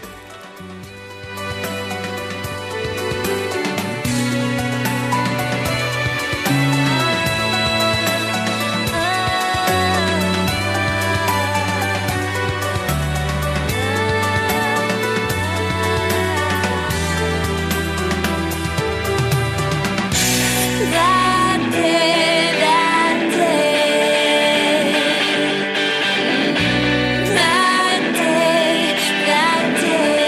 That day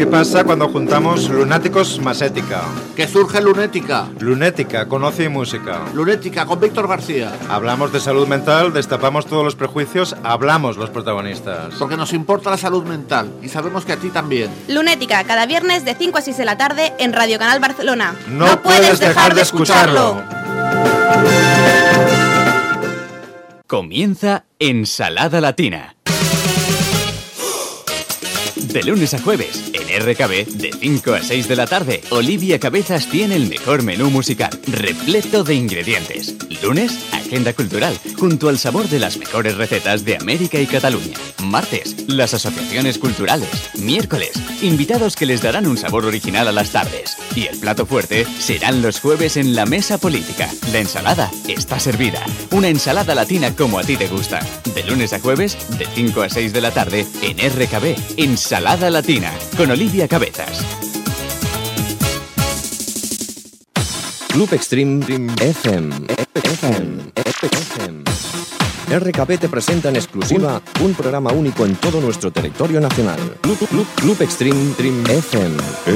pasa cuando juntamos Lunáticos más Ética. ¿Qué surge Lunética? Lunética, con ocio y música. Lunética, con Víctor García. Hablamos de salud mental, destapamos todos los prejuicios, hablamos los protagonistas. Porque nos importa la salud mental y sabemos que a ti también. Lunética, cada viernes de 5 a 6 de la tarde en Radio Canal Barcelona. No puedes dejar de escucharlo. Comienza Ensalada Latina. De lunes a jueves, en RKB, de 5 a 6 de la tarde, Olivia Cabezas tiene el mejor menú musical, repleto de ingredientes. Lunes, agenda cultural, junto al sabor de las mejores recetas de América y Cataluña. Martes, las asociaciones culturales. Miércoles, invitados que les darán un sabor original a las tardes. Y el plato fuerte serán los jueves en la mesa política. La ensalada está servida. Una ensalada latina como a ti te gusta. De lunes a jueves, de 5 a 6 de la tarde, en RKB, Ensalada Latina, con Olivia Cabezas. Club Extreme FM. RKB te presenta en exclusiva un programa único en todo nuestro territorio nacional. Club Extreme FM.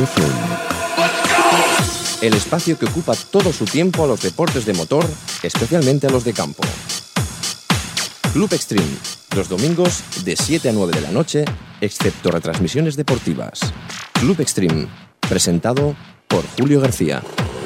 El espacio que ocupa todo su tiempo a los deportes de motor, especialmente a los de campo. Club Extreme, los domingos de 7 a 9 de la noche, excepto retransmisiones deportivas. Club Extreme, presentado por Julio García.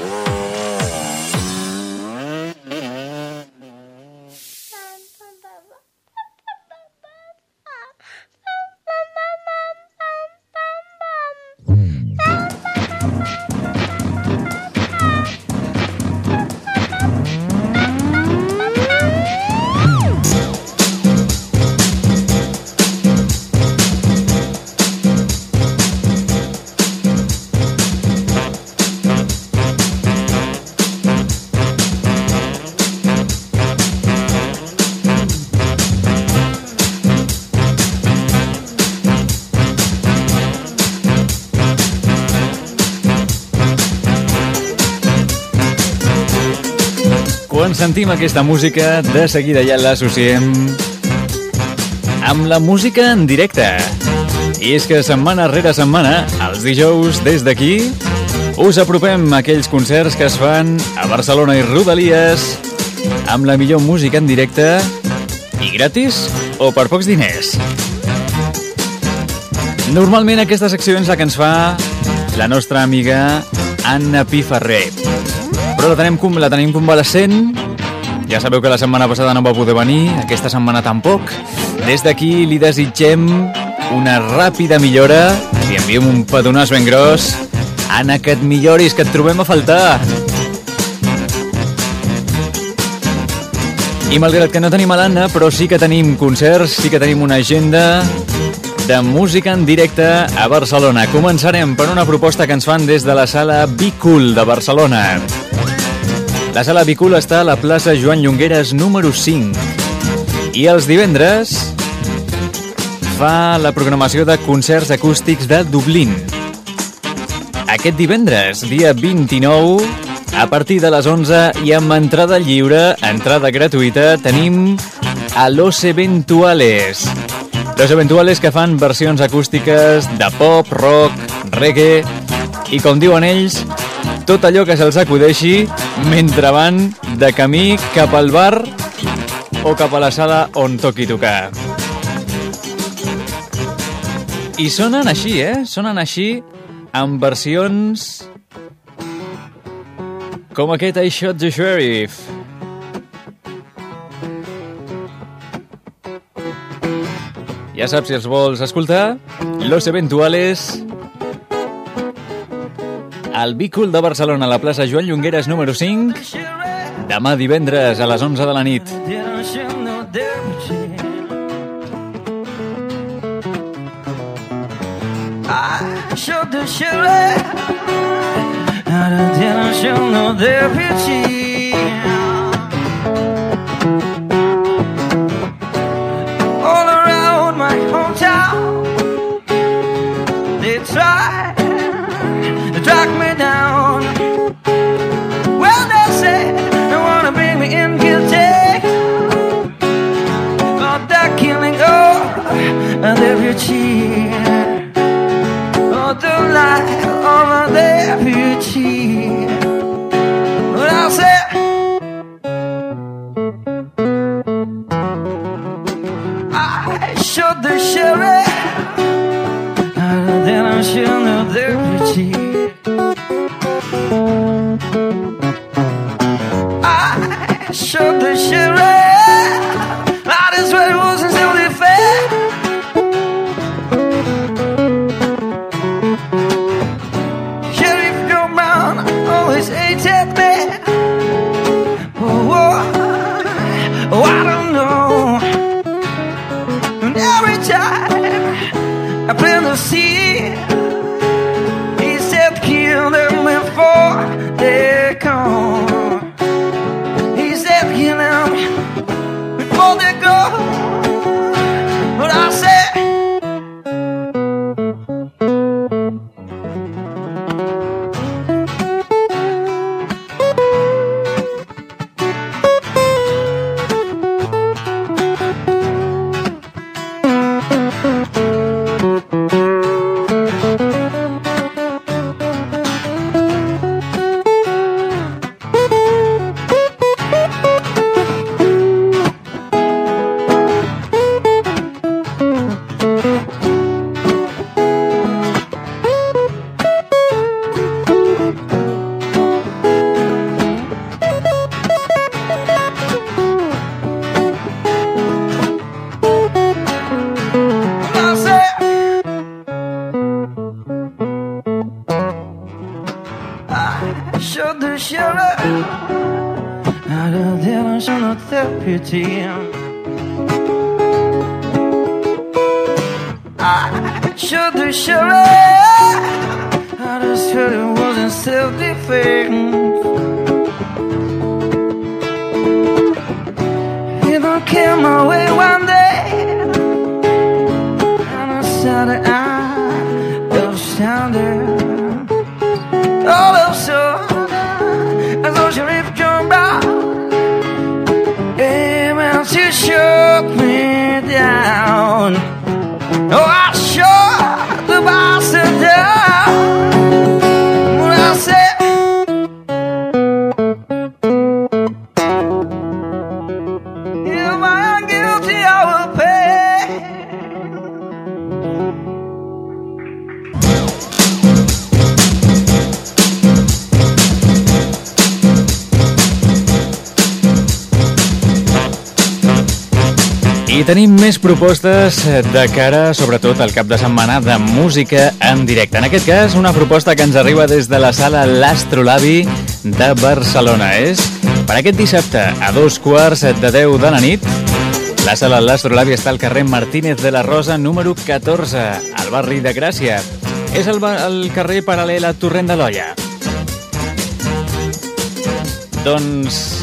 Quan sentim aquesta música, de seguida ja l'associem amb la música en directe. I és que setmana rere setmana, els dijous, des d'aquí, us apropem a aquells concerts que es fan a Barcelona i Rodalies amb la millor música en directe i gratis o per pocs diners. Normalment aquesta secció és la que ens fa la nostra amiga Anna Piferrer. Però la tenim convalescent. Ja sabeu que la setmana passada no va poder venir, aquesta setmana tampoc. Des d'aquí li desitgem una ràpida millora. Li enviem un pedonàs ben gros. Anna, que et milloris, que et trobem a faltar. I malgrat que no tenim a l'Anna, però sí que tenim concerts, sí que tenim una agenda de música en directe a Barcelona. Començarem per una proposta que ens fan des de la sala Be Cool de Barcelona. La sala Be Cool està a la plaça Joan Llongueras número 5. I els divendres fa la programació de concerts acústics de Dublín. Aquest divendres, dia 29, a partir de les 11 i amb entrada lliure, entrada gratuïta, tenim a Los Eventuales. Los Eventuales, que fan versions acústiques de pop, rock, reggae i, com diuen ells, tot allò que se'ls acudeixi mentre van de camí cap al bar o cap a la sala on toqui tocar. I sonen així, Sonen així amb versions com aquest I Shot the Sheriff. Ja saps, si els vols escoltar, Los Eventuales al Be Cool de Barcelona, a la plaça Joan Llongueras número 5, demà divendres a les 11 de la nit. I showed the sheriff how to didn't show no deputy. All around my hometown they try to track me down. Well, they say they wanna bring me in guilty of that killing of the deputy. The right on a deputy. But I said, I shot the sheriff, and then I shot the deputy. I shot the sheriff, that is what it was until they fed. Sheriff John Brown always hated me. Oh, I don't know. And every time I plan to see, he said kill them before they come. He said kill them before they go. But I said, shot the sheriff, and then I shot the deputy. I shot the sheriff, and I said it wasn't self-defense. If I came my way one day, and I saw that I was standing. All of a sudden, I saw Sheriff John Brown came out to shut me down. Oh, I shot the bastard down. When I said, if I am guilty, I will pay. I tenim més propostes de cara, sobretot, al cap de setmana de música en directe. En aquest cas, una proposta que ens arriba des de la sala L'Astrolabi de Barcelona. És per aquest dissabte a 2:15 de la nit. La sala L'Astrolabi està al carrer Martínez de la Rosa, número 14, al barri de Gràcia. És el carrer paral·lel a Torrent de l'Olla. Doncs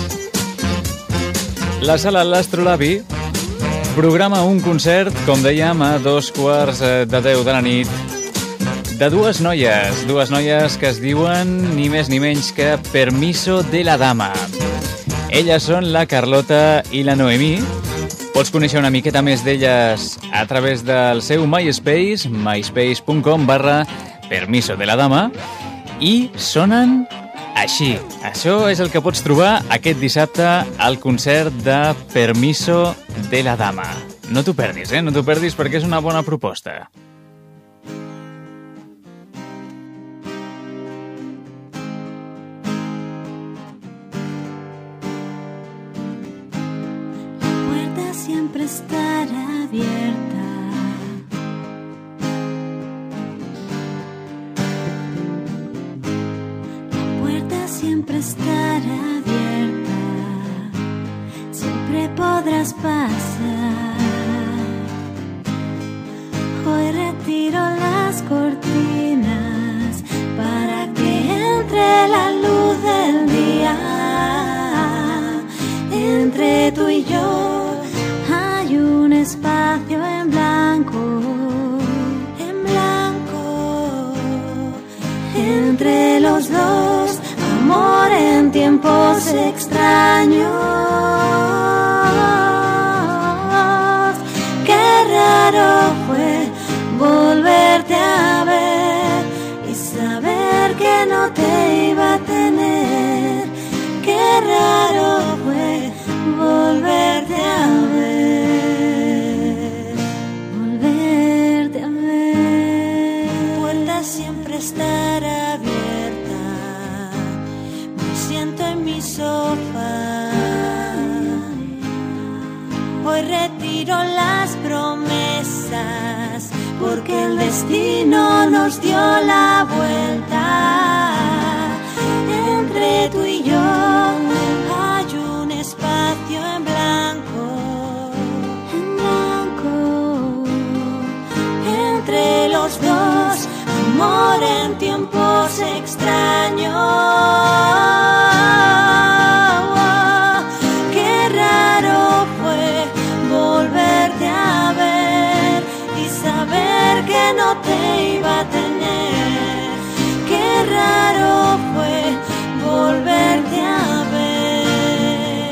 la sala L'Astrolabi programa un concert, com dèiem, a 2:15 de la nit, de dues noies que es diuen ni més ni menys que Permiso de la Dama. Elles són la Carlota i la Noemí. Pots conèixer una miqueta més d'elles a través del seu MySpace, myspace.com/Permiso de la Dama, i sonen així. Això és el que pots trobar aquest dissabte al concert de Permiso de la Dama. No t'ho perdis, no t'ho perdis, perquè és una bona proposta. La puerta siempre estará abierta. Siempre estará abierta, siempre podrás pasar. Hoy retiro las cortinas para que entre la luz del día. Entre tú y yo hay un espacio en blanco, entre los dos. Amor en tiempos extraños. Qué raro fue volverte a ver y destino nos dio la vuelta. Entre tú y yo hay un espacio en blanco, entre los dos, amor en tiempos extraños. Qué raro fue volverte a ver y saber que no te iba a tener. Qué raro fue volverte a ver.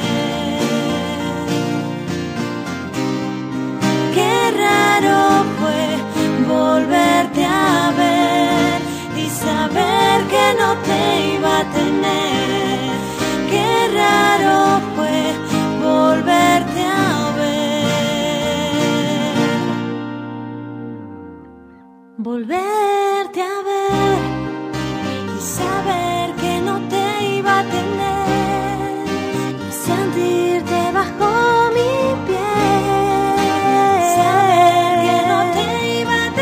Qué raro fue volverte a ver y saber que no te iba a tener. Qué raro fue volverte a ver. Volverte a ver y saber que no te iba a tener y sentirte bajo mi piel. Saber que no te iba a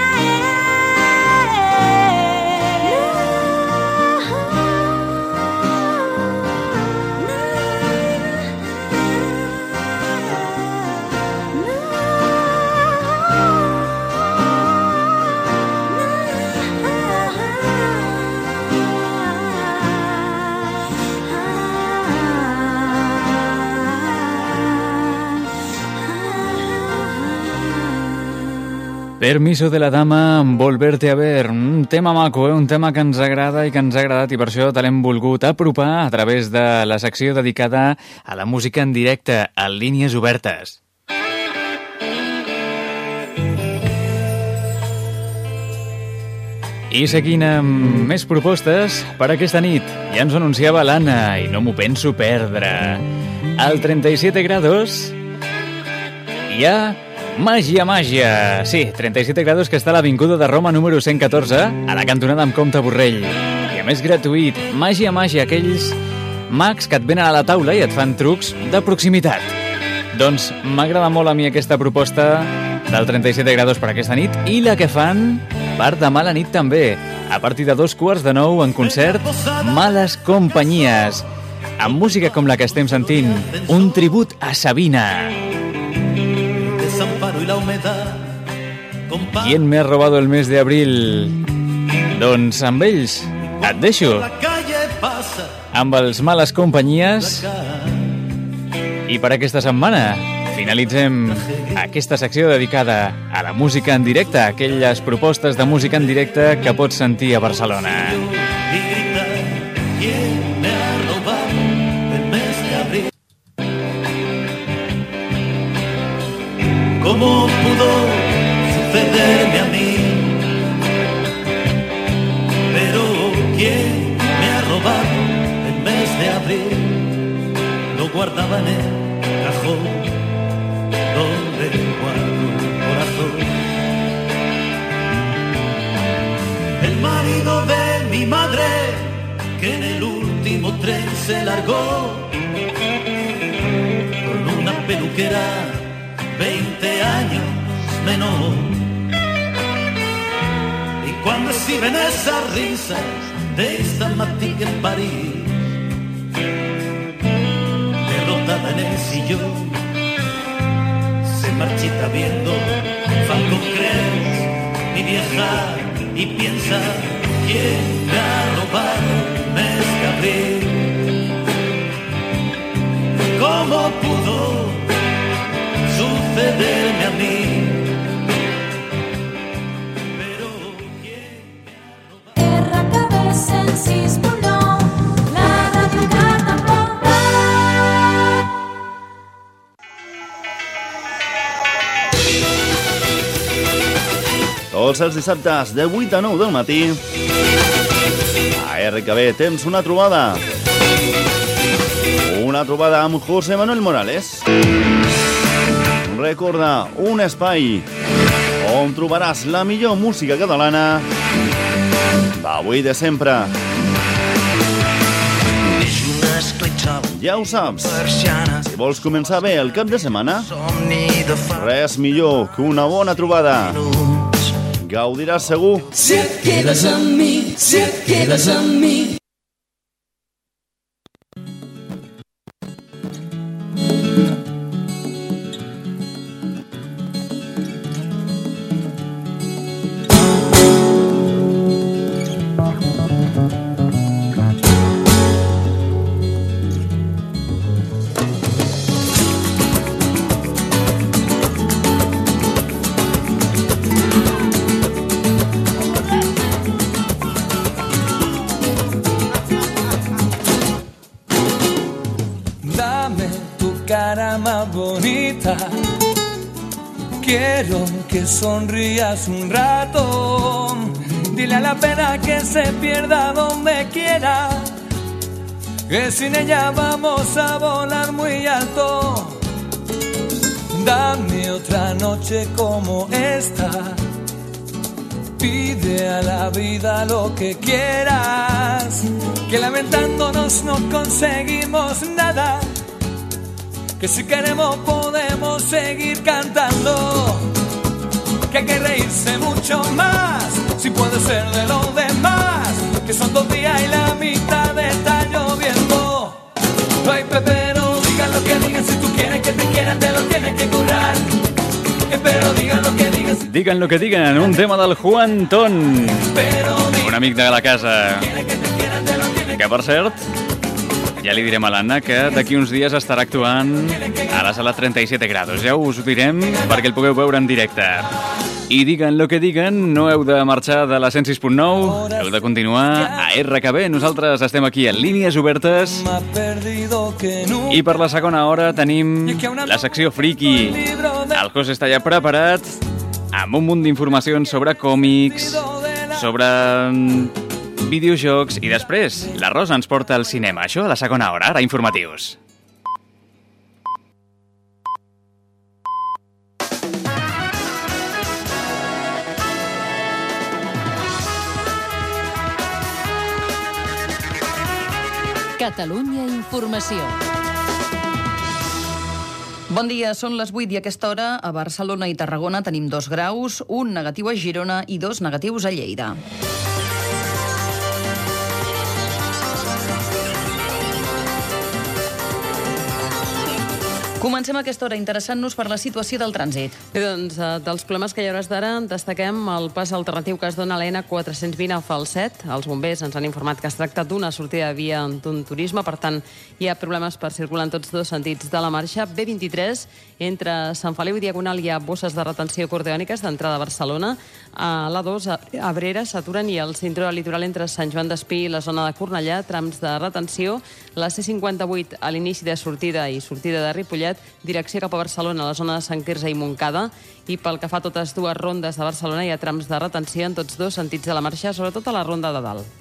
Permiso de la dama, volverte a ver. Un tema maco, un tema que ens agrada i que ens ha agradat i per això te l'hem volgut apropar a través de la secció dedicada a la música en directe, a Línies Obertes. I seguint amb més propostes per aquesta nit. Ja ens ho anunciava l'Anna i no m'ho penso perdre. Al 37 grados hi ha Màgia, màgia! Sí, 37 grados que està a l'Avinguda de Roma número 114, a la cantonada amb Comte Borrell. I a més gratuït, Màgia, màgia, aquells mags que et venen a la taula i et fan trucs de proximitat. Doncs m'agrada molt a mi aquesta proposta del 37 grados per aquesta nit i la que fan per demà a la nit també, a partir de 8:45 en concert, Males Companyies, amb música com la que estem sentint, un tribut a Sabina. ¿Quién me ha robado el mes de abril? Doncs amb ells et deixo amb els Males Companyies i per aquesta setmana finalitzem aquesta secció dedicada a la música en directe, aquelles propostes de música en directe que pots sentir a Barcelona. ¿Cómo pudo sucederme a mí? Pero ¿quién me ha robado el mes de abril? Lo guardaba en el cajón donde guardo el corazón. El marido de mi madre, que en el último tren se largó con una peluquera 20 años menor. Y cuando exhiben esas risas de esta matica en París, derrotada en el sillón, se marchita viendo Falcon Crest, mi vieja, y piensa, ¿quién me ha robado el mes de abril? ¿Cómo pudo sucederme a mí? RKB 106.9, la ràdio que t'envolta. Tots els dissabtes de 8 a 9 del matí a RKB tens una trobada. Una trobada amb José Manuel Morales. Recorda, un espai on trobaràs la millor música catalana d'avui de sempre. Ja ho saps, si vols començar bé el cap de setmana, res millor que una bona trobada. gaudiràs segur. Si et quedes amb mi, si et quedes amb mi. Más bonita, quiero que sonrías un rato, dile a la pena que se pierda donde quiera, que sin ella vamos a volar muy alto. Dame otra noche como esta, pide a la vida lo que quieras, que lamentándonos no conseguimos nada, que si queremos podemos seguir cantando, que hay que reírse mucho más, si puede ser de los demás, que son 2 días y la mitad está lloviendo. Ay, pero digan lo que digan, si tú quieres que te quieran te lo tienes que curar, pero digan lo que digan. Digan lo que digan, un tema del Juan Ton, un amic de la casa, que per cert, ja li direm a l'Anna que d'aquí uns dies estarà actuant a la sala 37 grados. Ja us ho direm perquè el pugueu veure en directe. I diguen lo que diguen, no heu de marxar de la 106.9, heu de continuar a RKB. Nosaltres estem aquí a Línies Obertes i per la segona hora tenim la secció friki. El José està ja preparat amb un munt d'informacions sobre còmics, sobre videojocs i després la Rosa ens porta al cinema. Això a la segona hora, ara informatius. Catalunya Informació. Bon dia, són les 8 i a aquesta hora a Barcelona i Tarragona tenim 2 graus, un negatiu a Girona i 2 negatius a Lleida. Comencem aquesta hora interessant-nos per la situació del trànsit. Bé, doncs, dels problemes que hi haurà d'ara destaquem el pas alternatiu que es dona a l'N420 a Falset. Els bombers ens han informat que es tracta d'una sortida de via d'un turisme, per tant, hi ha problemes per circular en tots 2 sentits de la marxa. B23, entre Sant Feliu i Diagonal hi ha bosses de retenció acordeòniques d'entrada a Barcelona. A l'A2, a Abrera, s'aturen i al cinturó litoral entre Sant Joan d'Espí i la zona de Cornellà, trams de retenció. La C58, a l'inici de sortida i sortida de Ripollet, direcció cap a Barcelona, a la zona de Sant Quirze i Montcada, i pel que fa a totes 2 rondes de Barcelona hi ha trams de retenció en tots 2 sentits de la marxa, sobretot a la ronda de dalt.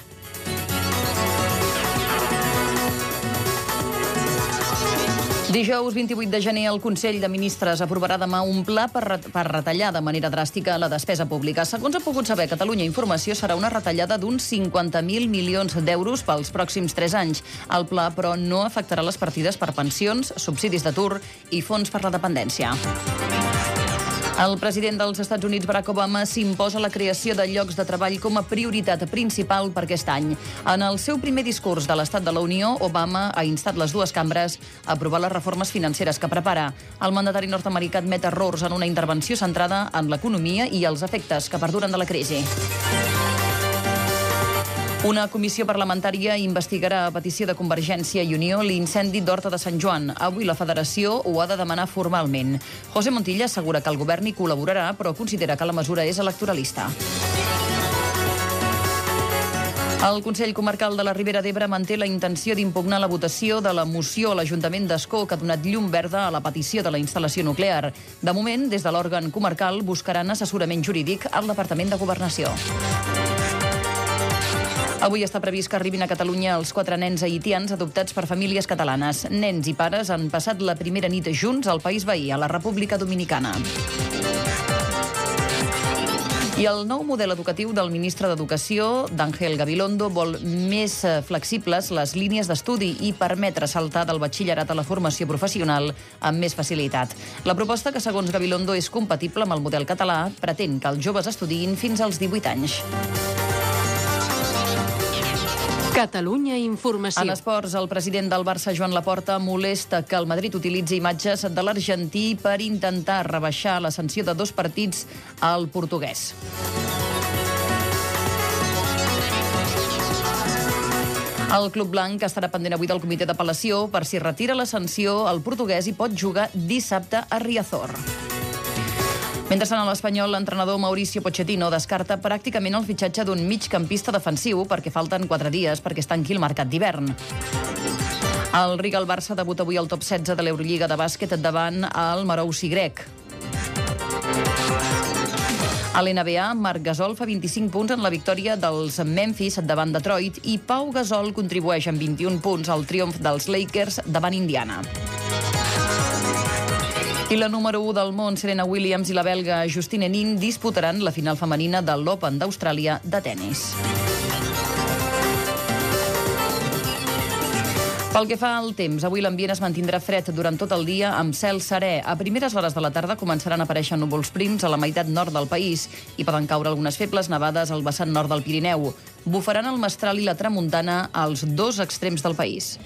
Dijous 28 de gener el Consell de Ministres aprovarà demà un pla per retallar de manera dràstica la despesa pública. Segons ha pogut saber Catalunya Informació, serà una retallada d'uns 50.000 milions d'euros pels pròxims 3 anys. El pla, però, no afectarà les partides per pensions, subsidis d'atur i fons per la dependència. El president dels Estats Units, Barack Obama, s'imposa la creació de llocs de treball com a prioritat principal per aquest any. En el seu primer discurs de l'Estat de la Unió, Obama ha instat les 2 cambres a aprovar les reformes financeres que prepara. El mandatari nord-americà admet errors en una intervenció centrada en l'economia i els efectes que perduren de la crisi. Una comissió parlamentària investigarà a petició de Convergència i Unió l'incendi d'Horta de Sant Joan. Avui la Federació ho ha de demanar formalment. José Montilla assegura que el govern hi col·laborarà, però considera que la mesura és electoralista. El Consell Comarcal de la Ribera d'Ebre manté la intenció d'impugnar la votació de la moció a l'Ajuntament d'Ascó que ha donat llum verda a la petició de la instal·lació nuclear. De moment, des de l'òrgan comarcal buscaran assessorament jurídic al Departament de Governació. Avui està previst que arribin a Catalunya els 4 nens haitians adoptats per famílies catalanes. Nens i pares han passat la primera nit junts al país veí, a la República Dominicana. I el nou model educatiu del ministre d'Educació, d'Ángel Gabilondo, vol més flexibles les línies d'estudi i permetre saltar del batxillerat a la formació professional amb més facilitat. La proposta, que segons Gabilondo és compatible amb el model català, pretén que els joves estudiïn fins als 18 anys. Catalunya Informació. En esports, el president del Barça, Joan Laporta, molesta que el Madrid utilitzi imatges de l'argentí per intentar rebaixar la sanció de 2 partits al portuguès. El club blanc estarà pendent avui del comitè d'apel·lació per si retira la sanció al portuguès i pot jugar dissabte a Riazor. Mentrestant, a l'Espanyol, l'entrenador Mauricio Pochettino descarta pràcticament el fitxatge d'un migcampista defensiu perquè falten 4 dies perquè es tanqui el mercat d'hivern. El Riga Barça debuta avui al top 16 de l'Eurolliga de bàsquet davant el Marousi grec. A l'NBA, Marc Gasol fa 25 punts en la victòria dels Memphis davant Detroit i Pau Gasol contribueix amb 21 punts al triomf dels Lakers davant Indiana. I la número 1 del món, Serena Williams, i la belga Justine Henin disputaran la final femenina de l'Open d'Austràlia de tennis. Pel que fa al temps, avui l'ambient es mantindrà fred durant tot el dia amb cel serè. A primeres hores de la tarda començaran a aparèixer núvols prims a la meitat nord del país i poden caure algunes febles nevades al vessant nord del Pirineu. Bufaran el mestral i la tramuntana als 2 extrems del país.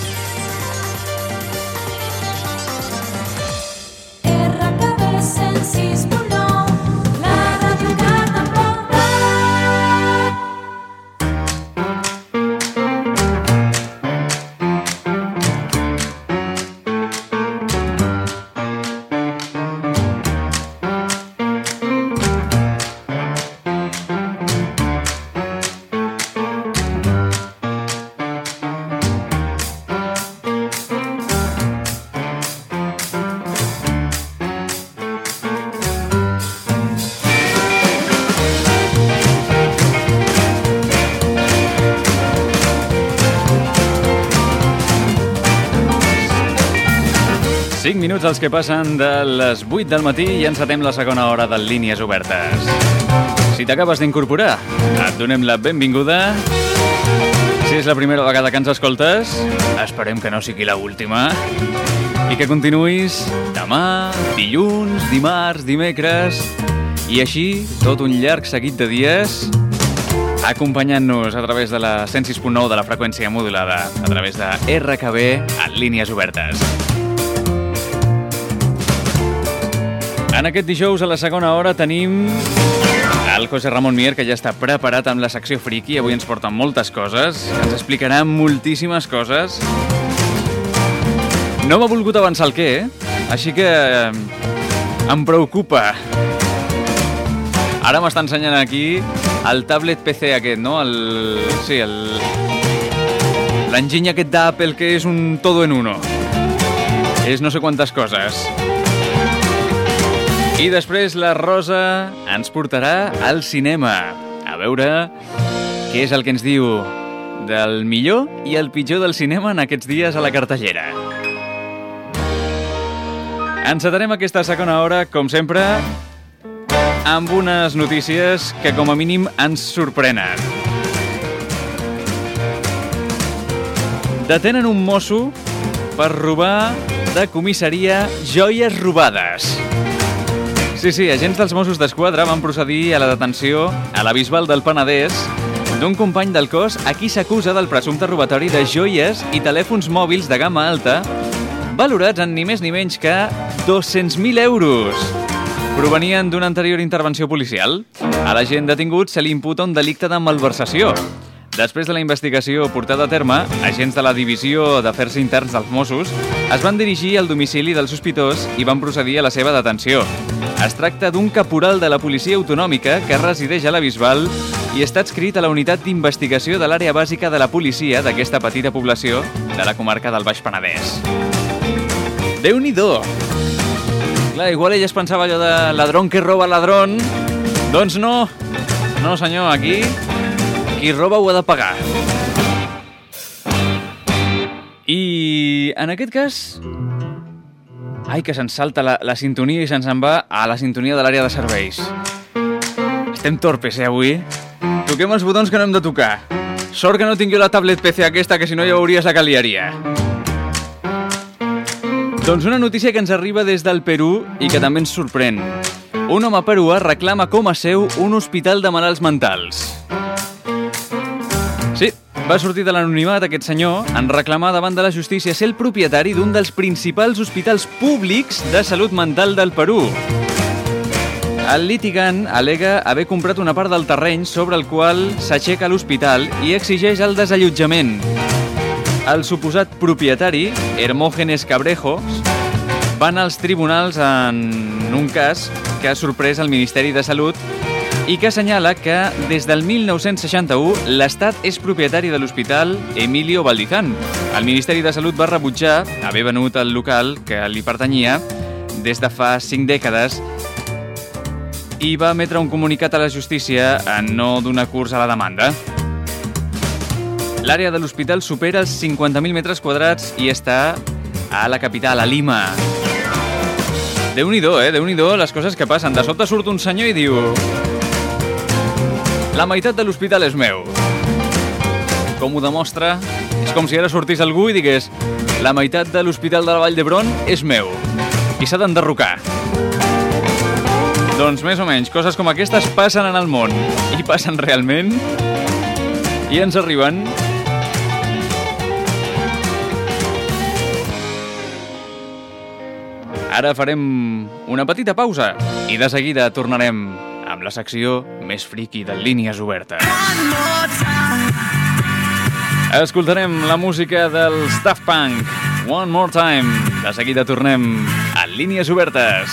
Minuts els que passen de les 8 del matí i encetem la segona hora de Línies Obertes. Si t'acabes d'incorporar, et donem la benvinguda. Si és la primera vegada que ens escoltes, esperem que no sigui l'última i que continuïs demà, dilluns, dimarts, dimecres i així tot un llarg seguit de dies acompanyant-nos a través de la 106.9 de la freqüència modulada, a través de RKB en Línies Obertes. En aquest dijous, a la segona hora, tenim el José Ramón Mier, que ja està preparat amb la secció friki. Avui ens porta moltes coses, ens explicarà moltíssimes coses. No m'ha volgut avançar el què, així que em preocupa. Ara m'està ensenyant aquí el tablet PC aquest, no? L'enginy aquest d'Apple, que és un todo en uno. És no sé quantes coses. I després la Rosa ens portarà al cinema a veure què és el que ens diu del millor i el pitjor del cinema en aquests dies a la cartellera. Encetarem aquesta segona hora, com sempre, amb unes notícies que com a mínim ens sorprenen. Detenen un mosso per robar de comissaria joies robades. Sí, agents dels Mossos d'Esquadra van procedir a la detenció a la Bisbal del Penedès d'un company del cos a qui s'acusa del presumpte robatori de joies i telèfons mòbils de gamma alta valorats en ni més ni menys que 200.000 euros. Provenien d'una anterior intervenció policial. A l'agent detingut se li imputa un delicte de malversació. Després de la investigació portada a terme, agents de la Divisió d'Afers Interns dels Mossos es van dirigir al domicili del sospitós i van procedir a la seva detenció. Es tracta d'un caporal de la Policia Autonòmica que resideix a la Bisbal i està adscrit a la unitat d'investigació de l'àrea bàsica de la policia d'aquesta petita població de la comarca del Baix Penedès. Déu-n'hi-do! Clar, igual ell es pensava allò de ladrón que roba ladrón. Doncs no. No, senyor, aquí qui roba ho ha de pagar. I en aquest cas... Ai, que se'ns salta la sintonia i se'ns en va a la sintonia de l'àrea de serveis. Estem torpes, avui. Toquem els botons que no hem de tocar. Sort que no tingui la tablet PC aquesta, que si no ja veuries la que liaria. Doncs una notícia que ens arriba des del Perú i que també ens sorprèn. Un home peruà reclama com a seu un hospital de malalts mentals. Sí, va sortir de l'anonimat aquest senyor en reclamar davant de la justícia ser el propietari d'un dels principals hospitals públics de salut mental del Perú. El litigant al·lega haver comprat una part del terreny sobre el qual s'aixeca l'hospital i exigeix el desallotjament. El suposat propietari, Hermógenes Cabrejo, va anar als tribunals en un cas que ha sorprès el Ministeri de Salut i que assenyala que des del 1961 l'Estat és propietari de l'hospital Emilio Valdizán. El Ministeri de Salut va rebutjar haver venut el local que li pertanyia des de fa 5 dècades i va emetre un comunicat a la justícia en no donar curs a la demanda. L'àrea de l'hospital supera els 50.000 metres quadrats i està a la capital, a Lima. Déu-n'hi-do, Déu-n'hi-do les coses que passen. De sobte surt un senyor i diu: la meitat de l'hospital és meu. Com ho demostra? És com si ara sortís algú i digués: la meitat de l'hospital de la Vall d'Hebron és meu. I s'ha d'enderrocar. Doncs més o menys, coses com aquestes passen en el món. I passen realment. I ens arriben. Ara farem una petita pausa i de seguida tornarem amb la secció més friqui de Línies Obertes. Escoltarem la música dels Daft Punk, One More Time. De seguida tornem a Línies Obertes.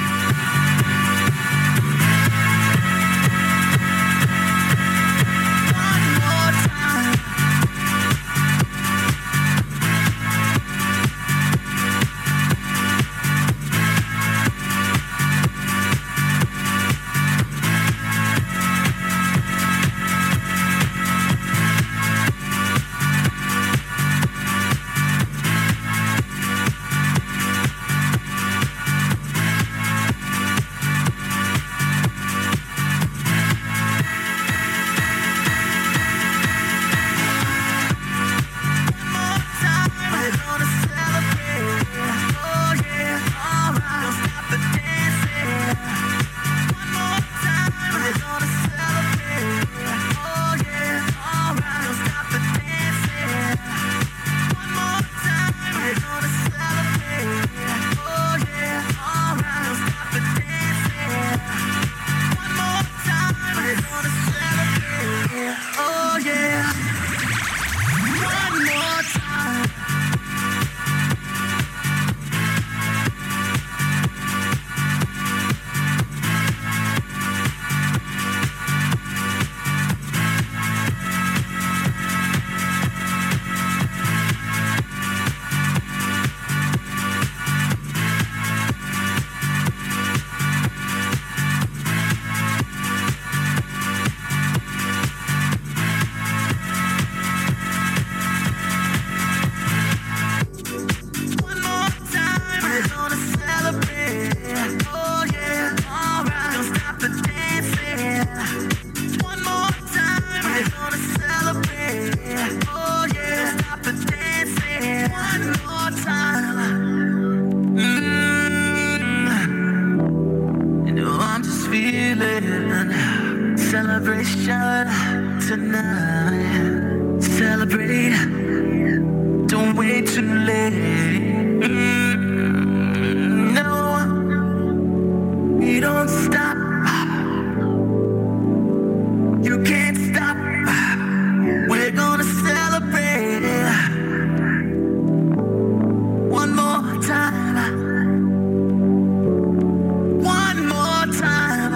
Celebration tonight. Celebrate. Don't wait too late. No, we don't stop. You can't stop. We're gonna celebrate one more time. One more time.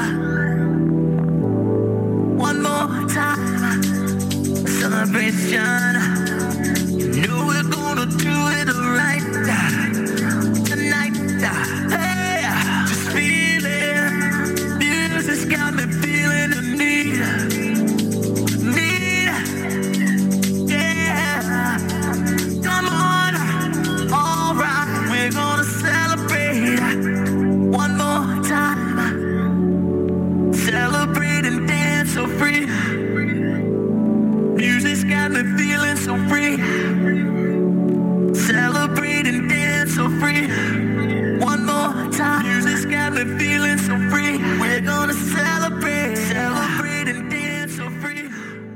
One more time. Celebration. You know we're gonna do it right tonight. Hey, just feel it. Music's got me feeling the need. Yeah. Come on. All right, we're gonna celebrate one more time. Celebrating free. Music's got me feeling so free. Celebrate and dance so free. One more time. Music's got me feeling so free. We're gonna celebrate, celebrate and dance so free.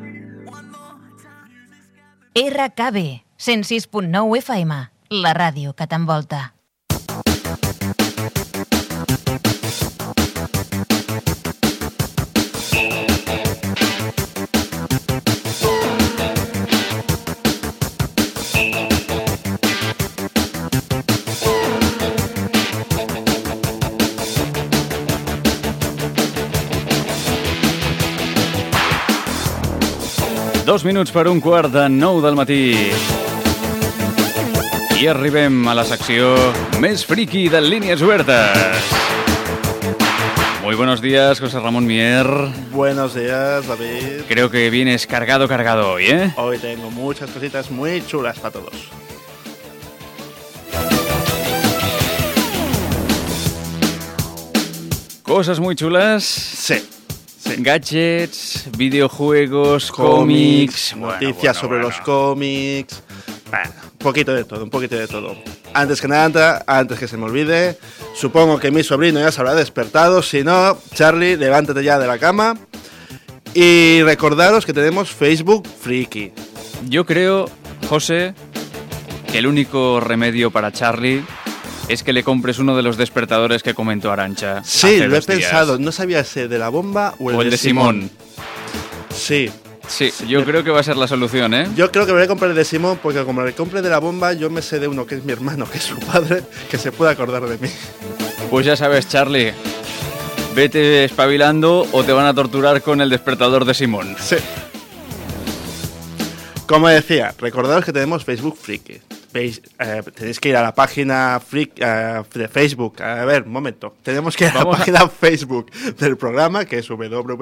RKB 106.9 FM, la ràdio que t'envolta. Dos minuts per un quart de 9 del matí. I arribem a la secció més friki de Línies Obertes. Muy buenos días, José Ramón Mier. Buenos días, David. Creo que vienes cargado hoy, ¿eh? Hoy tengo muchas cositas muy chulas para todos. ¿Cosas muy chulas? Sí. Gadgets, videojuegos, cómics, noticias sobre los cómics. Bueno, un poquito de todo. Antes que nada, antes que se me olvide, supongo que mi sobrino ya se habrá despertado. Si no, Charlie, levántate ya de la cama. Y recordaros que tenemos Facebook Friki. Yo creo, José, que el único remedio para Charlie es que le compres uno de los despertadores que comentó Arantxa. Sí, lo he pensado. No sabía si el de la bomba o el de Simón. Sí, yo creo que va a ser la solución, ¿eh? Yo creo que me voy a comprar el de Simón, porque como le compre de la bomba, yo me sé de uno que es mi hermano, que es su padre, que se puede acordar de mí. Pues ya sabes, Charlie, vete espabilando o te van a torturar con el despertador de Simón. Sí. Como decía, recordaros que tenemos Facebook Friki. Tenéis que ir a la página de Facebook. A ver, un momento. Tenemos que ir a la página Facebook del programa, que es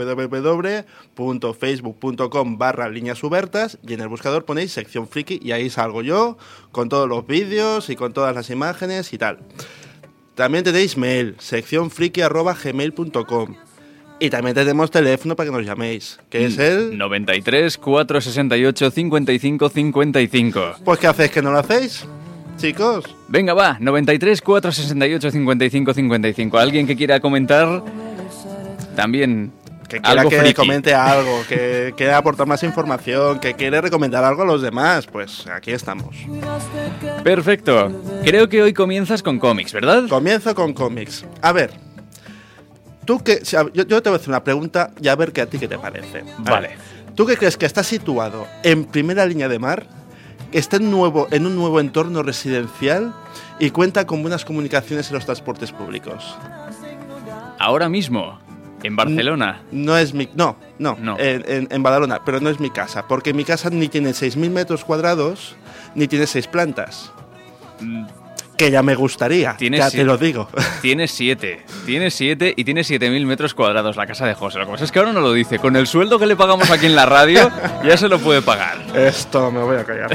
www.facebook.com/líneasubertas, y en el buscador ponéis sección friki y ahí salgo yo con todos los vídeos y con todas las imágenes y tal. También tenéis mail, seccionfriki@gmail.com. Y también tenemos teléfono para que nos llaméis, que es el 93 468 55 55. Pues ¿qué hacéis que no lo hacéis, chicos? Venga, va, 93 468 55 55. ¿Alguien que quiera comentar? También que quiera algo que friki. Comente algo, que quiera aportar más información, que quiere recomendar algo a los demás, pues aquí estamos. Perfecto. Creo que hoy comienzas con cómics, ¿verdad? Comienzo con cómics. A ver, yo te voy a hacer una pregunta y a ver a ti qué te parece. Vale. ¿Tú qué crees que está situado en primera línea de mar, está en un nuevo entorno residencial y cuenta con buenas comunicaciones en los transportes públicos? Ahora mismo, en Barcelona. No, en Badalona, pero no es mi casa, porque mi casa ni tiene 6.000 metros cuadrados, ni tiene 6 plantas. Que ya me gustaría, ya te lo digo. Tiene 7 y tiene 7.000 metros cuadrados la casa de José. Lo que pasa es que ahora no lo dice. Con el sueldo que le pagamos aquí en la radio, ya se lo puede pagar. Esto me voy a callar.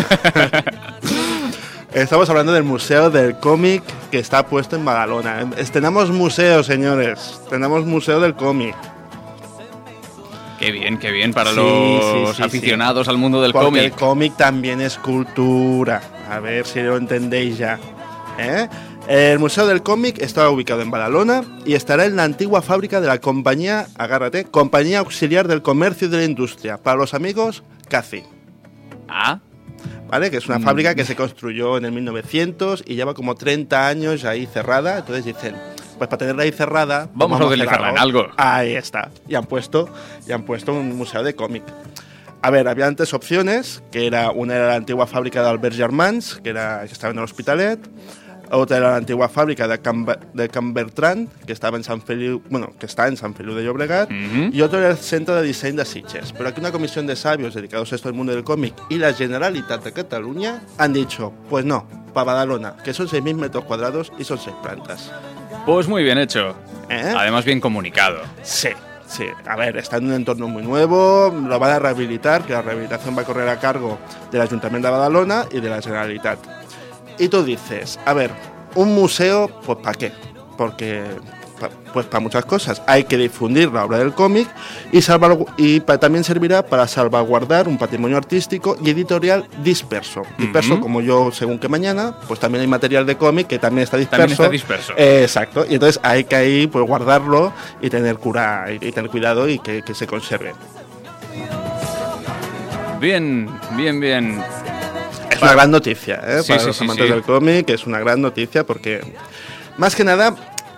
Estamos hablando del Museo del Cómic que está puesto en Badalona. Tenemos museo, señores. Tenemos Museo del Cómic. Qué bien para los aficionados al mundo del cómic. Porque el cómic también es cultura. A ver si lo entendéis ya. El Museo del Cómic está ubicado en Badalona y estará en la antigua fábrica de la compañía, agárrate, Compañía Auxiliar del Comercio y de la Industria, para los amigos CACI. ¿Vale? Que es una fábrica que se construyó en el 1900 y lleva como 30 años ahí cerrada. Entonces dicen, pues para tenerla ahí cerrada, vamos a utilizarla en algo. Ahí está. Y han puesto un museo de cómic. A ver, había antes opciones, una era la antigua fábrica de Albert Germans, que estaba en el Hospitalet. Otra era la antigua fábrica de Can Bertran, que estaba en que está en Sant Feliu de Llobregat, y otro era el Centre de Disseny de Sitges. Pero aquí una comisión de sabios dedicados a esto del mundo del cómic y la Generalitat de Cataluña han dicho, pues no, para Badalona, que son 6.000 metros cuadrados y son 6 plantas. Pues muy bien hecho. Además bien comunicado. Sí. A ver, está en un entorno muy nuevo, lo van a rehabilitar, que la rehabilitación va a correr a cargo del Ayuntamiento de Badalona y de la Generalitat. Y tú dices, a ver, un museo, pues ¿para qué? Porque pues para muchas cosas. Hay que difundir la obra del cómic y también servirá para salvaguardar un patrimonio artístico y editorial disperso. Disperso, como yo, según que mañana, pues también hay material de cómic que también está disperso. Exacto. Y entonces hay que ahí pues guardarlo y tener cuidado y que se conserve. Bien. Es una gran noticia, para los amantes del cómic, es una gran noticia porque, más que nada,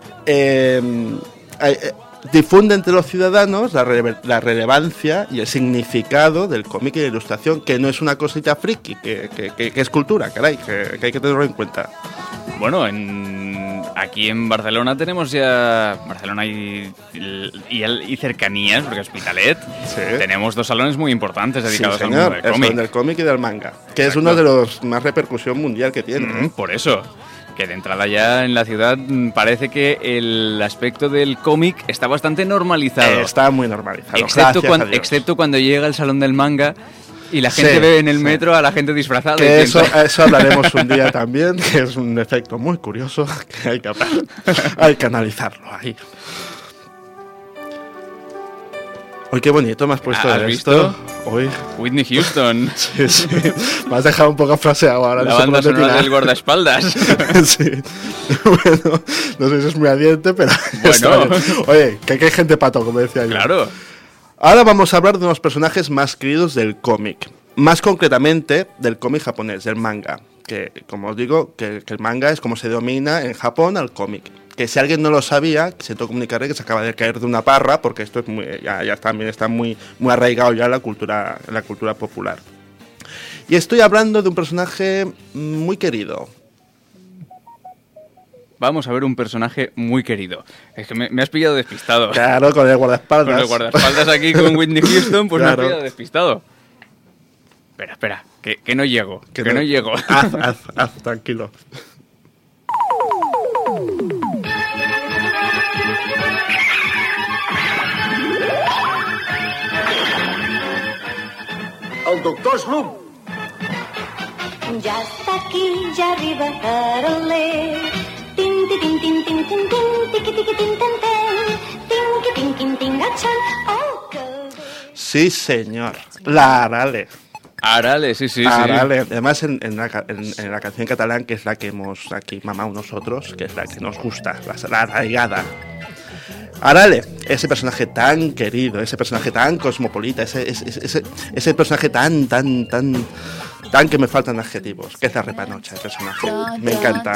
difunde entre los ciudadanos la relevancia y el significado del cómic y la ilustración, que no es una cosita friki, que es cultura, caray, que hay que tenerlo en cuenta. Bueno, aquí en Barcelona tenemos ya... Barcelona y cercanías, porque Hospitalet, tenemos 2 salones muy importantes dedicados al mundo del cómic. El salón del cómic y del manga, que es uno de los más repercusión mundial que tiene. Por eso, que de entrada ya en la ciudad parece que el aspecto del cómic está bastante normalizado. Está muy normalizado, excepto cuando llega el salón del manga y la gente ve en el metro a la gente disfrazada. Que eso hablaremos un día también, que es un efecto muy curioso que hay que hablar. Hay que analizarlo ahí. Uy, qué bonito me has puesto ¿Has esto. Hoy Whitney Houston. Sí. Me has dejado un poco fraseado ahora. La banda sonora del guardaespaldas. Sí. Bueno, no sé si es muy ardiente, pero... Bueno. Oye, que hay gente pato, como decía yo. Claro. Ahora vamos a hablar de unos personajes más queridos del cómic. Más concretamente del cómic japonés, del manga. Que, como os digo, que el manga es como se denomina en Japón al cómic. Que si alguien no lo sabía, siento comunicarle que se acaba de caer de una parra, porque esto es ya también está muy arraigado ya en la cultura popular. Y estoy hablando de un personaje muy querido. Vamos a ver un personaje muy querido. Es que me has pillado despistado. Claro, con el guardaespaldas. Con el guardaespaldas aquí con Whitney Houston, pues claro. Me has pillado despistado. Espera, que no llego. Que no llego. Haz, tranquilo. El doctor Slump. Ja està aquí, ja arriba Araler. Tin, tin, tin, tin, tin, tin, tin, tiqui, tiqui, tin, tin, tin, tinqui, tinqui, tingachan. Oh, que... Sí, señor. La Arale. Arale, sí. Arale. Además, en la canción catalán, que es la que hemos aquí mamado nosotros, que es la que nos gusta, la arraigada. Arale, ese personaje tan querido, ese personaje tan cosmopolita, ese personaje tan que me faltan adjetivos, que es la repanocha, el personaje. Me encanta.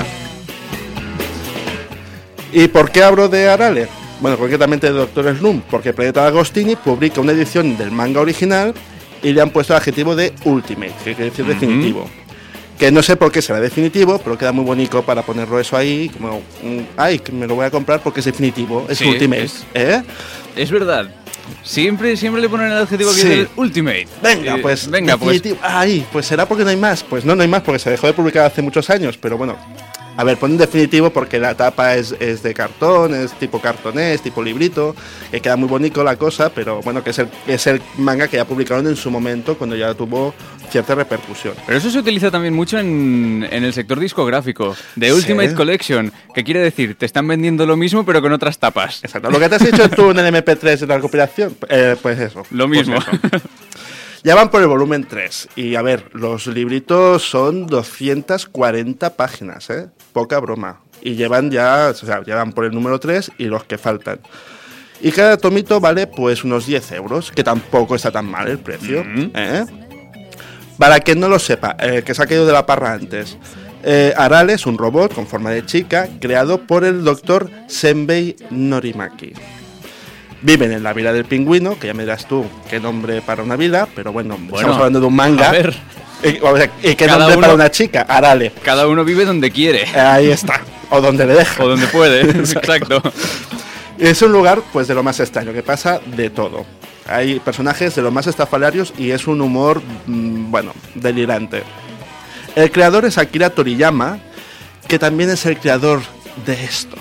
¿Y por qué hablo de Arale? Bueno, concretamente de Dr. Slump, porque Planeta Agostini publica una edición del manga original y le han puesto el adjetivo de Ultimate, que quiere decir definitivo. Que no sé por qué será definitivo, pero queda muy bonito para ponerlo eso ahí, como, que me lo voy a comprar porque es definitivo, es Ultimate. Es verdad. Siempre le ponen el adjetivo que es el Ultimate. Venga, pues. Ahí, pues será porque no hay más. Pues no hay más porque se dejó de publicar hace muchos años, pero bueno. A ver, ponen definitivo porque la tapa es de cartón, es tipo cartonés, tipo librito, que queda muy bonito la cosa, pero bueno, que es el manga que ya publicaron en su momento cuando ya tuvo cierta repercusión. Pero eso se utiliza también mucho en el sector discográfico, de Ultimate Collection, que quiere decir, te están vendiendo lo mismo pero con otras tapas. Exacto, lo que te has hecho tú en el MP3 de la recopilación, pues eso. Lo mismo. Pues eso. Ya van por el volumen 3 y a ver, los libritos son 240 páginas, poca broma. Y ya van por el número 3 y los que faltan. Y cada tomito vale pues unos 10 euros, que tampoco está tan mal el precio. Para quien no lo sepa, que se ha caído de la parra antes, Arale es un robot con forma de chica creado por el doctor Senbei Norimaki. Viven en la vila del pingüino, que ya me dirás tú qué nombre para una vila, pero bueno, estamos hablando de un manga. A ver. ¿Y qué nombre para una chica? Arale. Cada uno vive donde quiere. Ahí está. O donde le deja. O donde puede, exacto. Es un lugar, pues, de lo más extraño, que pasa de todo. Hay personajes de los más estafalarios y es un humor, delirante. El creador es Akira Toriyama, que también es el creador de esto.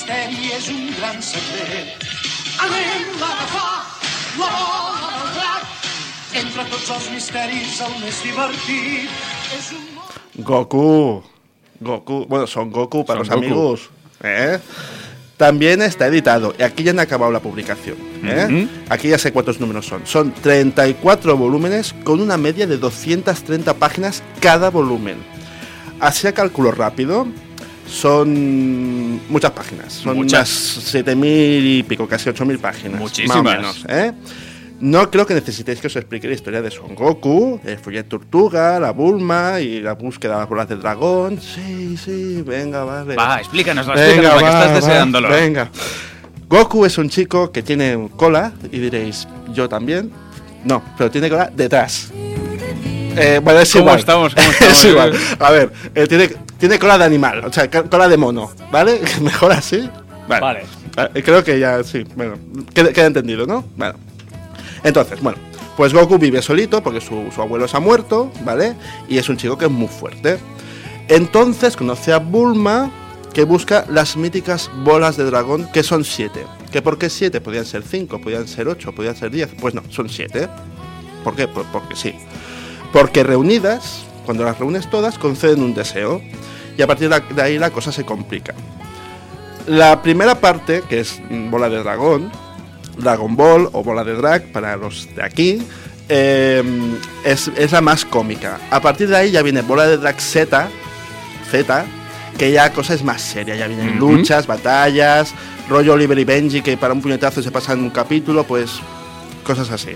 misteri és un gran secret. Anem a agafar la bola del drac. Entre tots els misteris el més divertit és un... Goku, bueno, Son Goku para Son los Goku. amigos, También está editado, y aquí ya han acabado la publicación, Aquí ya sé cuántos números son. Son 34 volúmenes con una media de 230 páginas cada volumen. Así a cálculo rápido, son muchas páginas. Son Muchas. unas 7.000 y pico, casi 8.000 páginas. Muchísimas. Más o menos, No creo que necesitéis que os explique la historia de Son Goku, el Follet Tortuga, la Bulma y la búsqueda de las bolas de dragón. Sí, venga, vale. Va, explícanoslo, que estás deseándolo. Venga. Goku es un chico que tiene cola, y diréis, ¿yo también? No, pero tiene cola detrás. Bueno, es ¿Cómo igual. estamos? Es igual. A ver, tiene cola de animal, o sea, cola de mono, ¿vale? Mejor así. Vale. Creo que ya, sí, bueno, queda entendido, ¿no? Bueno. Entonces, bueno, pues Goku vive solito porque su abuelo se ha muerto, ¿vale? Y es un chico que es muy fuerte. Entonces conoce a Bulma, que busca las míticas bolas de dragón, que son 7. ¿Que por qué 7? Podían ser 5, podían ser 8, podían ser 10. Pues no, son 7. ¿Por qué? Pues porque sí. Porque reunidas, cuando las reúnes todas, conceden un deseo. Y a partir de ahí la cosa se complica. La primera parte, que es bola de dragón, Dragon Ball o bola de drag para los de aquí, es la más cómica. A partir de ahí ya viene bola de drag Z, que ya cosa es más seria. Ya vienen luchas, batallas, rollo Oliver y Benji, que para un puñetazo se pasa en un capítulo, pues cosas así.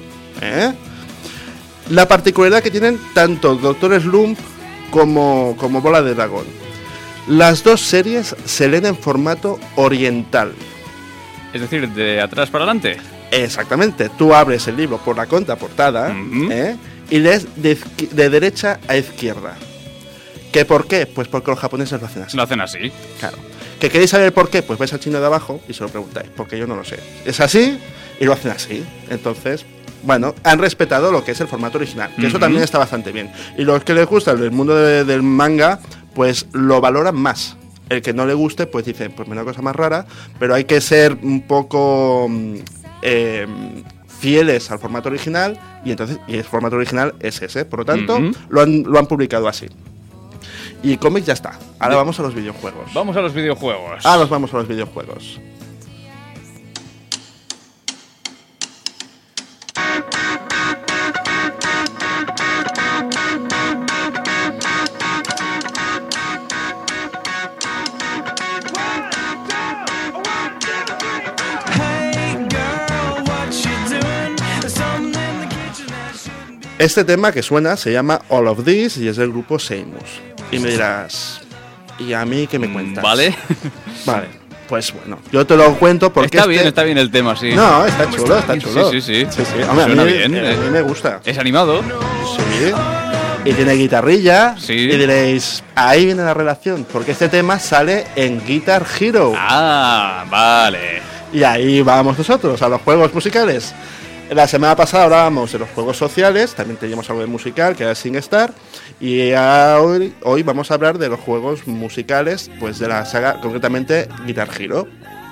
La particularidad que tienen tanto Dr. Slump como bola de dragón. Las dos series se leen en formato oriental. Es decir, de atrás para adelante. Exactamente. Tú abres el libro por la contraportada y lees de derecha a izquierda. ¿Qué por qué? Pues porque los japoneses lo hacen así. Lo hacen así. Claro. ¿Que queréis saber por qué? Pues vais al chino de abajo y se lo preguntáis, porque yo no lo sé. Es así y lo hacen así. Entonces, bueno, han respetado lo que es el formato original, que eso también está bastante bien. Y los que les gusta el mundo del manga, pues lo valoran más. El que no le guste, pues dice, pues una cosa más rara, pero hay que ser un poco fieles al formato original, y entonces el formato original es ese. Por lo tanto, lo han publicado así. Y cómics ya está. Ahora vamos a los videojuegos. Vamos a los videojuegos. Vamos a los videojuegos. Este tema que suena se llama All of This y es del grupo Seimus. Y me dirás, ¿y a mí qué me cuentas? Vale. Vale, pues bueno, yo te lo cuento porque... Está bien el tema, sí. No, está chulo. Sí. Hombre, Suena a bien. mí me gusta. Es animado. Sí. Y tiene guitarrilla. Sí. Y diréis, ahí viene la relación, porque este tema sale en Guitar Hero. Ah, vale. Y ahí vamos nosotros, a los juegos musicales. La semana pasada hablábamos de los juegos sociales, también teníamos algo de musical, que era SingStar, y hoy vamos a hablar de los juegos musicales, pues de la saga, concretamente Guitar Hero.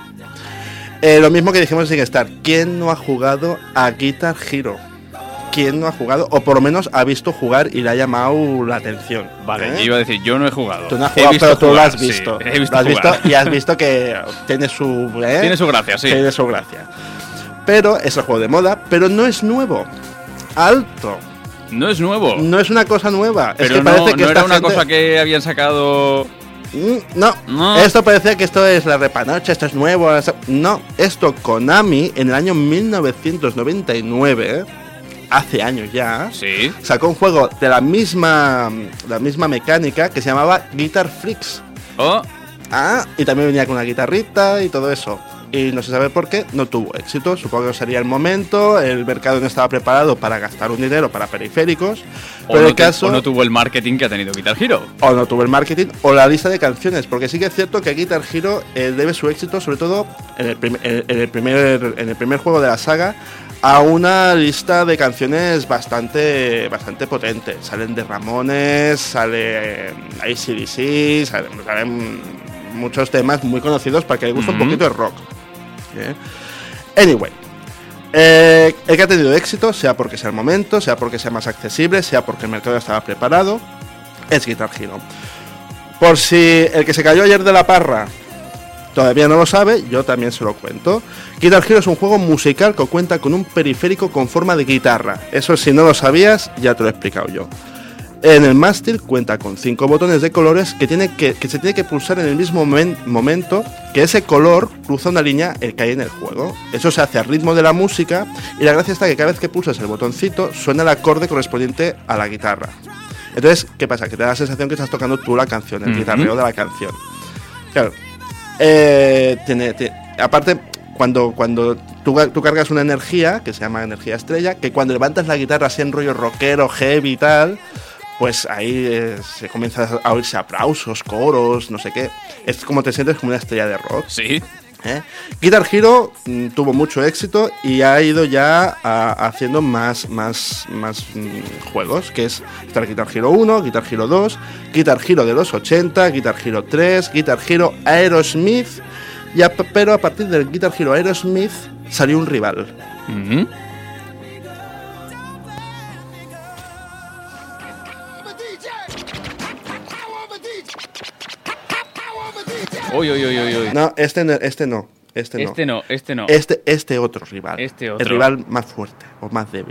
Lo mismo que dijimos en SingStar, ¿quién no ha jugado a Guitar Hero? ¿Quién no ha jugado? O por lo menos ha visto jugar y le ha llamado la atención. Vale, yo iba a decir, yo no he jugado. Tú no has jugado, pero tú lo has visto. Sí, he visto lo has jugar. visto y has visto que tiene su... Tiene su gracia, sí. Tiene su gracia. Pero es el juego de moda, pero no es nuevo. Alto. No es nuevo. No es una cosa nueva. Pero es que no, parece que no era esta una gente... cosa que habían sacado... No. Esto parecía que esto es la repanocha, esto es nuevo. No, esto Konami en el año 1999, hace años ya, sí, sacó un juego de la misma mecánica que se llamaba Guitar Freaks. Y también venía con una guitarrita y todo eso. Y no se sabe por qué, no tuvo éxito. Supongo que no sería el momento, el mercado no estaba preparado para gastar un dinero para periféricos. Pero el caso, o no tuvo el marketing que ha tenido Guitar Hero. O no tuvo el marketing, o la lista de canciones. Porque sí que es cierto que Guitar Hero debe su éxito, sobre todo en el primer juego de la saga, a una lista de canciones bastante potente. Salen de Ramones, sale AC/DC, salen muchos temas muy conocidos para que le guste un poquito el rock. Anyway, el que ha tenido éxito, sea porque sea el momento, sea porque sea más accesible, sea porque el mercado estaba preparado, es Guitar Hero. Por si el que se cayó ayer de la parra todavía no lo sabe, yo también se lo cuento. Guitar Hero es un juego musical que cuenta con un periférico con forma de guitarra. Eso, si no lo sabías, ya te lo he explicado yo. En el mástil cuenta con 5 botones de colores que se tiene que pulsar en el mismo momento que ese color cruza una línea que hay en el juego. Eso se hace al ritmo de la música y la gracia está que cada vez que pulsas el botoncito suena el acorde correspondiente a la guitarra. Entonces, ¿qué pasa? Que te da la sensación que estás tocando tú la canción, el guitarreo de la canción. Claro. Aparte, cuando tú cargas una energía, que se llama energía estrella, que cuando levantas la guitarra así en rollo rockero, heavy y tal, pues ahí se comienza a oírse aplausos, coros, no sé qué. Es como te sientes como una estrella de rock. Sí. Guitar Hero tuvo mucho éxito y ha ido ya haciendo más juegos, que es Guitar Hero 1, Guitar Hero 2, Guitar Hero de los 80, Guitar Hero 3, Guitar Hero Aerosmith, pero a partir del Guitar Hero Aerosmith salió un rival. Uy. No, este no. Este otro rival. El rival más fuerte o más débil.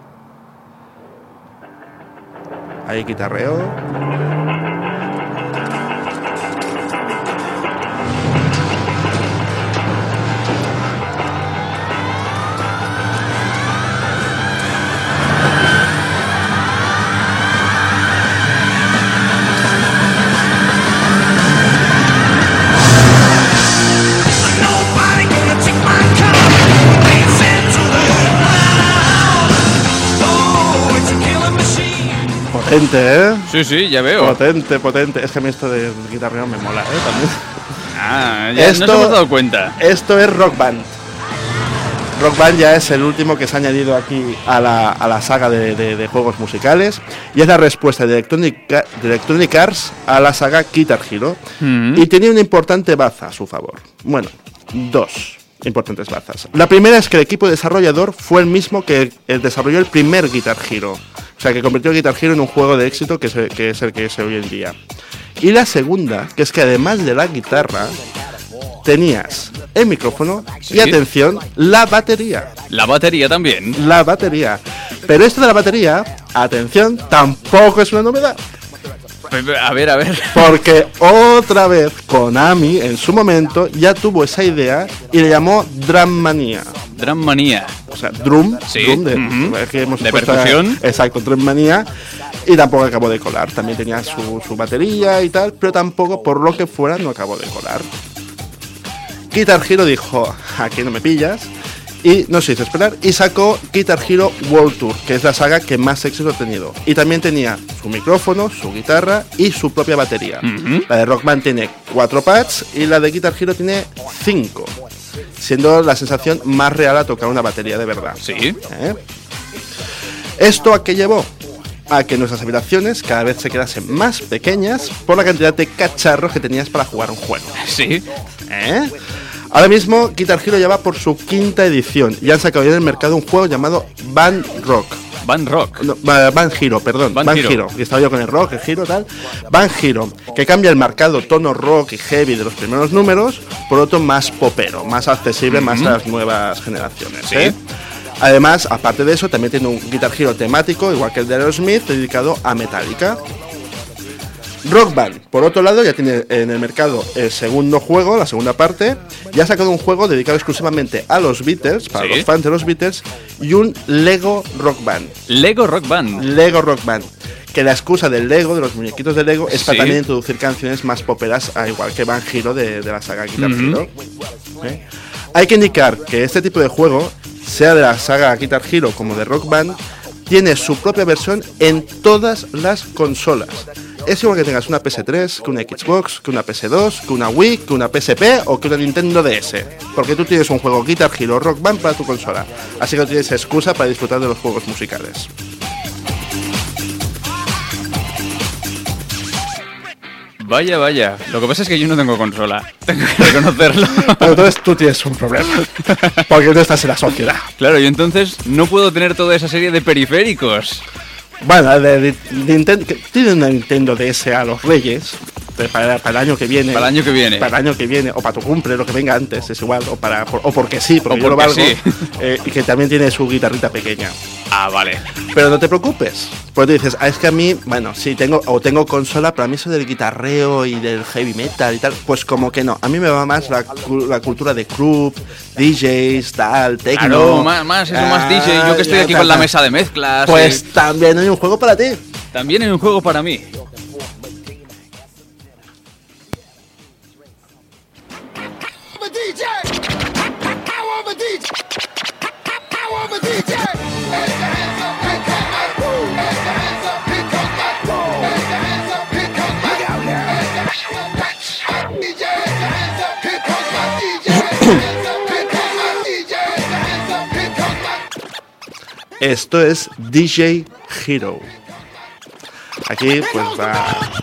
Ahí guitarreo. Potente, Sí, ya veo. Potente. Es que a mí esto de guitarreo me mola, también. Ya nos hemos dado cuenta. Esto es Rock Band. Rock Band ya es el último que se ha añadido aquí a la saga de juegos musicales. Y es la respuesta de Electronic Arts a la saga Guitar Hero. Y tenía una importante baza a su favor. Bueno, 2 importantes bazas. La primera es que el equipo desarrollador fue el mismo que desarrolló el primer Guitar Hero. O sea, que convirtió el Guitar Hero en un juego de éxito que es el que es hoy en día. Y la segunda, que es que además de la guitarra, tenías el micrófono y, atención, la batería. La batería también. La batería. Pero esto de la batería, atención, tampoco es una novedad. A ver. Porque otra vez Konami en su momento ya tuvo esa idea y le llamó Drummania. Drummania. O sea, drum de percusión. Exacto, Drummania. Y tampoco acabó de colar. También tenía su batería y tal, pero tampoco, por lo que fuera, no acabó de colar. Guitar Hero dijo, aquí no me pillas. Y no se hizo esperar y sacó Guitar Hero World Tour, que es la saga que más éxito ha tenido. Y también tenía su micrófono, su guitarra y su propia batería. La de Rock Band tiene 4 pads y la de Guitar Hero tiene 5, siendo la sensación más real a tocar una batería de verdad. Sí. ¿Esto a qué llevó? A que nuestras habitaciones cada vez se quedasen más pequeñas por la cantidad de cacharros que tenías para jugar un juego. Sí. Ahora mismo Guitar Hero ya va por su 5ª edición y han sacado ya en el mercado un juego llamado Band Hero, perdón. Band Hero. Y estaba yo con el rock, el giro, tal. Band Hero, que cambia el marcado tono rock y heavy de los primeros números por otro más popero, más accesible, más a las nuevas generaciones. Sí. Además, aparte de eso, también tiene un Guitar Hero temático, igual que el de Aerosmith, dedicado a Metallica. Rock Band, por otro lado, ya tiene en el mercado el segundo juego, la segunda parte. Ya ha sacado un juego dedicado exclusivamente a los Beatles, para los fans de los Beatles, y un Lego Rock Band. Lego Rock Band. Que la excusa del Lego, de los muñequitos de Lego, es para también introducir canciones más poperas, igual que Band Hero de la saga Guitar Hero. Hay que indicar que este tipo de juego, sea de la saga Guitar Hero como de Rock Band, tiene su propia versión en todas las consolas. Es igual que tengas una PS3, que una Xbox, que una PS2, que una Wii, que una PSP o que una Nintendo DS. Porque tú tienes un juego Guitar Hero Rock Band para tu consola. Así que no tienes excusa para disfrutar de los juegos musicales. Vaya, vaya. Lo que pasa es que yo no tengo consola. Tengo que reconocerlo. Pero entonces tú tienes un problema. Porque no estás en la sociedad. Claro, y entonces no puedo tener toda esa serie de periféricos. Bueno, tiene una Nintendo DS a los Reyes. Para el año que viene. Para el año que viene. Para el año que viene. O para tu cumple, lo que venga antes, es igual. O porque sí, porque yo lo valgo. Sí. Y que también tiene su guitarrita pequeña. Ah, vale. Pero no te preocupes. Pues tú dices, es que a mí, bueno, sí, tengo consola, pero a mí eso del guitarreo y del heavy metal y tal, pues como que no. A mí me va más la cultura de club, DJs, tal, techno. Claro, más DJ. Yo que estoy aquí con la mesa de mezclas. Pues también hay un juego para ti. También hay un juego para mí. Esto es DJ Hero. Aquí pues va...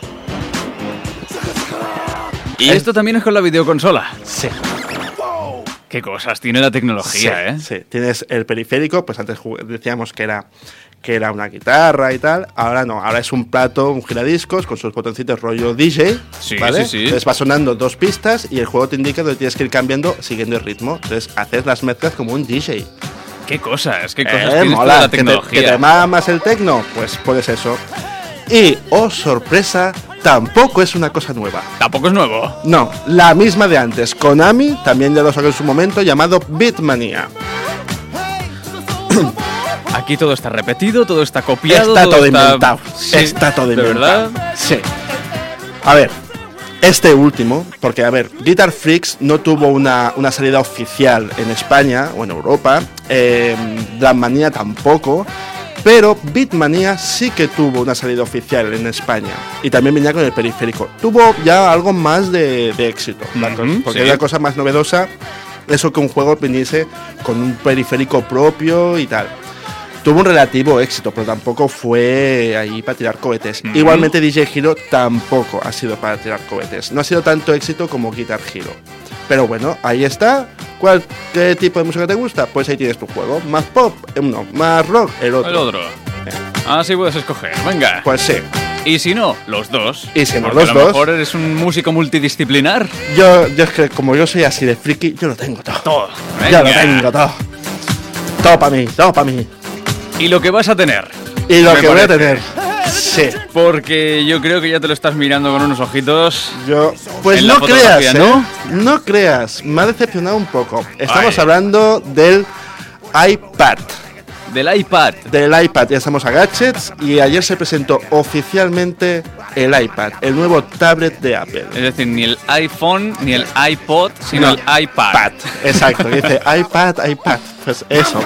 ¿Y esto también es con la videoconsola? Sí. Qué cosas tiene la tecnología, sí, Sí, tienes el periférico, pues antes decíamos que era una guitarra y tal. Ahora no, ahora es un plato, un giradiscos con sus botoncitos rollo DJ. Sí, ¿vale? sí. Entonces va sonando 2 pistas y el juego te indica donde tienes que ir cambiando siguiendo el ritmo. Entonces haces las mezclas como un DJ. Qué cosas tiene mola, la tecnología. ¿Que te mamas el tecno? Pues puedes eso. Y, oh sorpresa, tampoco es una cosa nueva. ¿Tampoco es nuevo? No, la misma de antes. Konami también ya lo sacó en su momento, llamado Beatmania. Aquí todo está repetido, todo está copiado. Está todo inventado. Sí, está todo inventado. ¿De verdad? Sí. A ver, este último, porque a ver, Guitar Freaks no tuvo una salida oficial en España o en Europa. Drummania tampoco. Pero Beatmania sí que tuvo una salida oficial en España. Y también venía con el periférico. Tuvo ya algo más de éxito. Porque es la cosa más novedosa. Eso que un juego viniese con un periférico propio y tal. Tuvo un relativo éxito, pero tampoco fue ahí para tirar cohetes. Igualmente DJ Hero tampoco ha sido para tirar cohetes. No ha sido tanto éxito como Guitar Hero. Pero bueno, ahí está. ¿Qué tipo de música te gusta? Pues ahí tienes tu juego. Más pop, uno. Más rock, el otro. El otro. Así puedes escoger. Venga. Pues sí. Y si no, los dos. Y si no, los dos. A lo mejor eres un músico multidisciplinar. Yo es que como yo soy así de friki, yo lo tengo todo. Todo. Yo lo tengo todo. Todo para mí, todo para mí. Y lo que vas a tener. Y lo que voy a tener. Sí. Porque yo creo que ya te lo estás mirando con unos ojitos. Pues no creas, ¿no? No creas. Me ha decepcionado un poco. Estamos hablando del iPad. Del iPad. Del iPad. Ya estamos a gadgets y ayer se presentó oficialmente el iPad, el nuevo tablet de Apple. Es decir, ni el iPhone, ni el iPod, sino el iPad. Exacto. Dice iPad. Pues eso.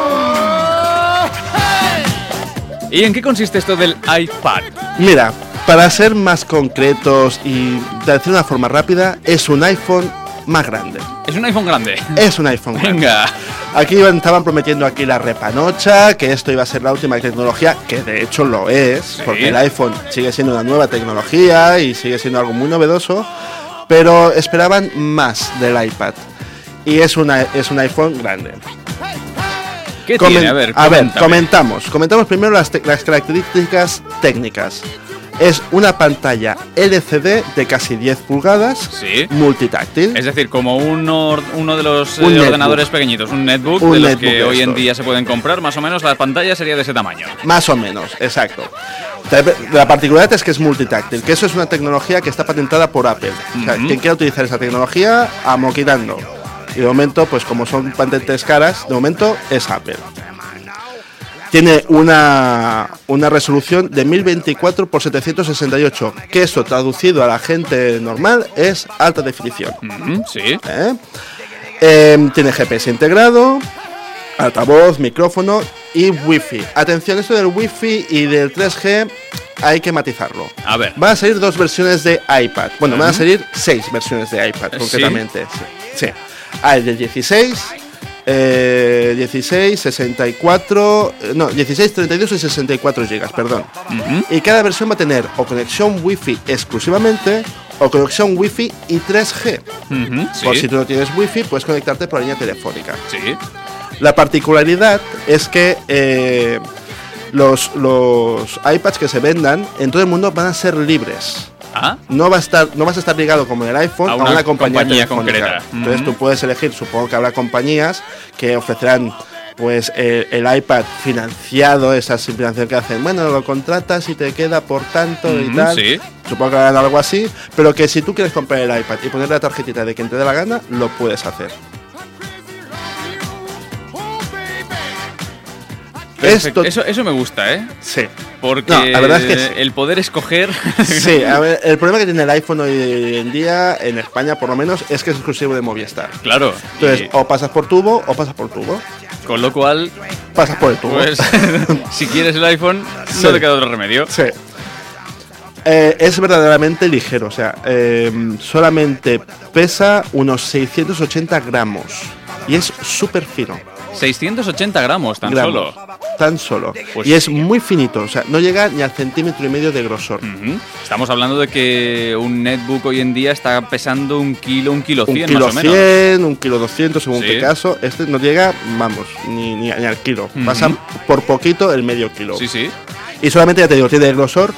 ¿Y en qué consiste esto del iPad? Mira, para ser más concretos y de decir de una forma rápida, es un iPhone más grande. ¿Es un iPhone grande? Es un iPhone grande. Venga. Aquí estaban prometiendo aquí la repanocha, que esto iba a ser la última tecnología, que de hecho lo es, porque el iPhone sigue siendo una nueva tecnología y sigue siendo algo muy novedoso, pero esperaban más del iPad. Y es un iPhone grande. ¿Qué tiene? A ver, comentamos primero las características técnicas. Es una pantalla LCD de casi 10 pulgadas, multitáctil. Es decir, como uno de los ordenadores pequeñitos, un netbook de los que hoy en día se pueden comprar, más o menos la pantalla sería de ese tamaño. Más o menos, exacto. La particularidad es que es multitáctil, que eso es una tecnología que está patentada por Apple. O sea, quien quiera utilizar esa tecnología, amoquitando. Y de momento, pues como son patentes caras, de momento es Apple. Tiene una resolución de 1024 x 768, que eso traducido a la gente normal es alta definición. Sí. Tiene GPS integrado, altavoz, micrófono y Wi-Fi. Atención, esto del Wi-Fi y del 3G hay que matizarlo. A ver. Van a salir 2 versiones de iPad. Bueno, van a salir 6 versiones de iPad, concretamente. Sí. Hay del 16, 16, 64... No, 16, 32 y 64 gigas, perdón. Y cada versión va a tener o conexión Wi-Fi exclusivamente o conexión Wi-Fi y 3G. Por si tú no tienes Wi-Fi, puedes conectarte por línea telefónica. Sí. La particularidad es que los iPads que se vendan en todo el mundo van a ser libres. No vas a estar ligado como en el iPhone a una compañía telefónica. concreta. Entonces tú puedes elegir, supongo que habrá compañías que ofrecerán pues el iPad financiado, esa financiación que hacen, bueno, lo contratas y te queda por tanto y tal. Sí. Supongo que harán algo así, pero que si tú quieres comprar el iPad y poner la tarjetita de quien te dé la gana, lo puedes hacer. Eso me gusta, ¿eh? Sí. Porque no, la verdad es que sí. El poder escoger... Sí, a ver, el problema que tiene el iPhone hoy en día, en España por lo menos, es que es exclusivo de Movistar. Claro. Entonces, o pasas por tubo o pasas por tubo. Con lo cual... Pasas por el tubo. Pues, si quieres el iPhone, no te queda otro remedio. Sí. Es verdaderamente ligero, o sea, solamente pesa unos 680 gramos y es súper fino. 680 gramos, tan solo. Pues, y es muy finito, o sea, no llega ni al 1,5 centímetros de grosor. Estamos hablando de que un netbook hoy en día está pesando 1 kilo, 1,1 kilo más o menos. 1,1 kilo 200 según qué caso. Este no llega, vamos, ni al kilo. Pasa por poquito el medio kilo. Sí, sí. Y solamente, ya te digo, tiene grosor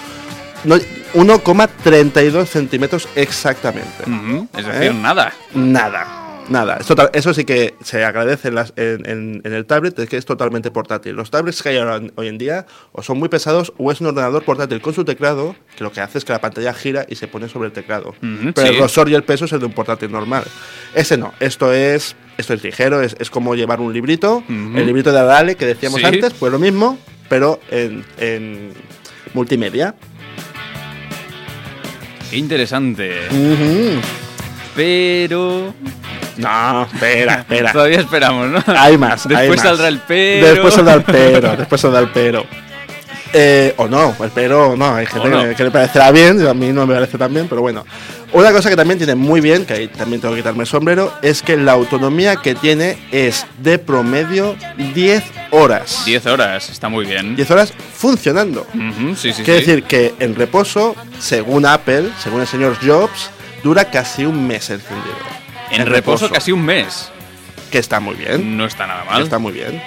1,32 centímetros exactamente. Es decir, nada. Nada, eso sí que se agradece en el tablet, es que es totalmente portátil. Los tablets que hay hoy en día o son muy pesados o es un ordenador portátil con su teclado, que lo que hace es que la pantalla gira y se pone sobre el teclado. Pero el grosor y el peso es el de un portátil normal. Ese no, esto es ligero, es como llevar un librito, el librito de Adale que decíamos antes, pues lo mismo, pero en multimedia. Interesante. Pero... No, espera. Todavía esperamos, ¿no? Hay más. Después saldrá el pero. Después saldrá el pero. O no, el pero no. Hay gente que le parecerá bien, a mí no me parece tan bien, pero bueno. Una cosa que también tiene muy bien, que ahí también tengo que quitarme el sombrero, es que la autonomía que tiene es de promedio 10 horas. 10 horas, está muy bien. 10 horas funcionando. Quiere decir que en reposo, según Apple, según el señor Jobs, dura casi un mes encendido. En reposo casi un mes. Que está muy bien. No está nada mal. Está muy bien.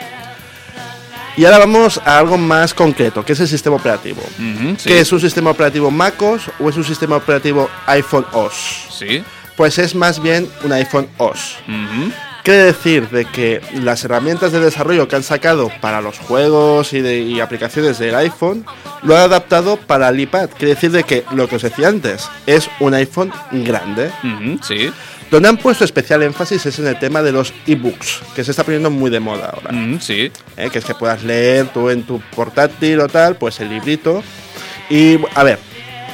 Y ahora vamos a algo más concreto, que es el sistema operativo. ¿Qué es un sistema operativo MacOS o es un sistema operativo iPhone OS? Sí. Pues es más bien un iPhone OS. Quiere decir de que las herramientas de desarrollo que han sacado para los juegos y aplicaciones del iPhone lo han adaptado para el iPad. Quiere decir de que lo que os decía antes es un iPhone grande. Sí. Donde han puesto especial énfasis es en el tema de los ebooks, que se está poniendo muy de moda ahora. Sí. Que es que puedas leer tú en tu portátil o tal, pues el librito. Y, a ver,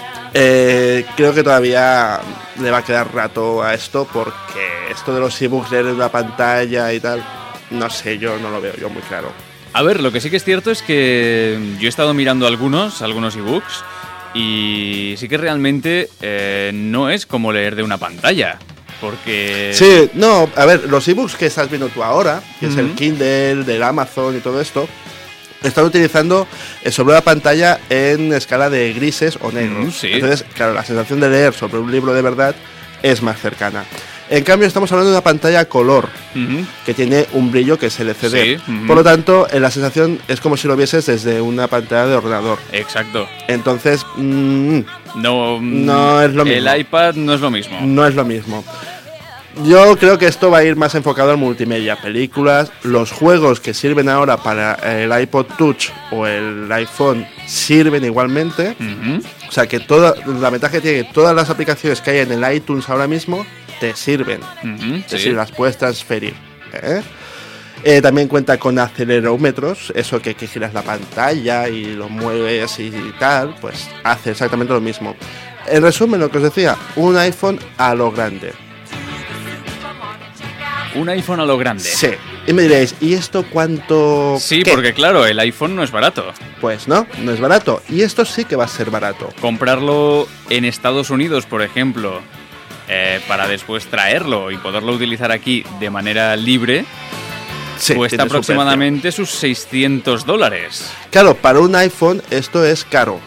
creo que todavía le va a quedar rato a esto, porque esto de los ebooks, leer en una pantalla y tal, no sé, yo no lo veo yo muy claro. A ver, lo que sí que es cierto es que yo he estado mirando algunos ebooks y sí que realmente no es como leer de una pantalla. Porque... Sí, no, a ver, los ebooks que estás viendo tú ahora, que es el Kindle, del Amazon y todo esto, están utilizando sobre la pantalla en escala de grises o negros. Entonces, claro, la sensación de leer sobre un libro de verdad es más cercana. En cambio, estamos hablando de una pantalla color, que tiene un brillo que es LCD. Por lo tanto, la sensación es como si lo vieses desde una pantalla de ordenador. Exacto. Entonces, no es lo mismo. El iPad no es lo mismo. No es lo mismo. Yo creo que esto va a ir más enfocado al multimedia, películas, los juegos que sirven ahora para el iPod Touch o el iPhone sirven igualmente. O sea que la ventaja que tiene que todas las aplicaciones que hay en el iTunes ahora mismo te sirven. Es decir, las puedes transferir. También cuenta con acelerómetros, eso que giras la pantalla y lo mueves y tal, pues hace exactamente lo mismo. En resumen, lo que os decía, un iPhone a lo grande. Un iPhone a lo grande. Sí. Y me diréis, ¿y esto cuánto? Sí, ¿qué? Porque claro, el iPhone no es barato. Pues no es barato. Y esto sí que va a ser barato. Comprarlo en Estados Unidos, por ejemplo, para después traerlo y poderlo utilizar aquí de manera libre, Sí, cuesta tiene su aproximadamente sus $600. Claro, para un iPhone esto es caro,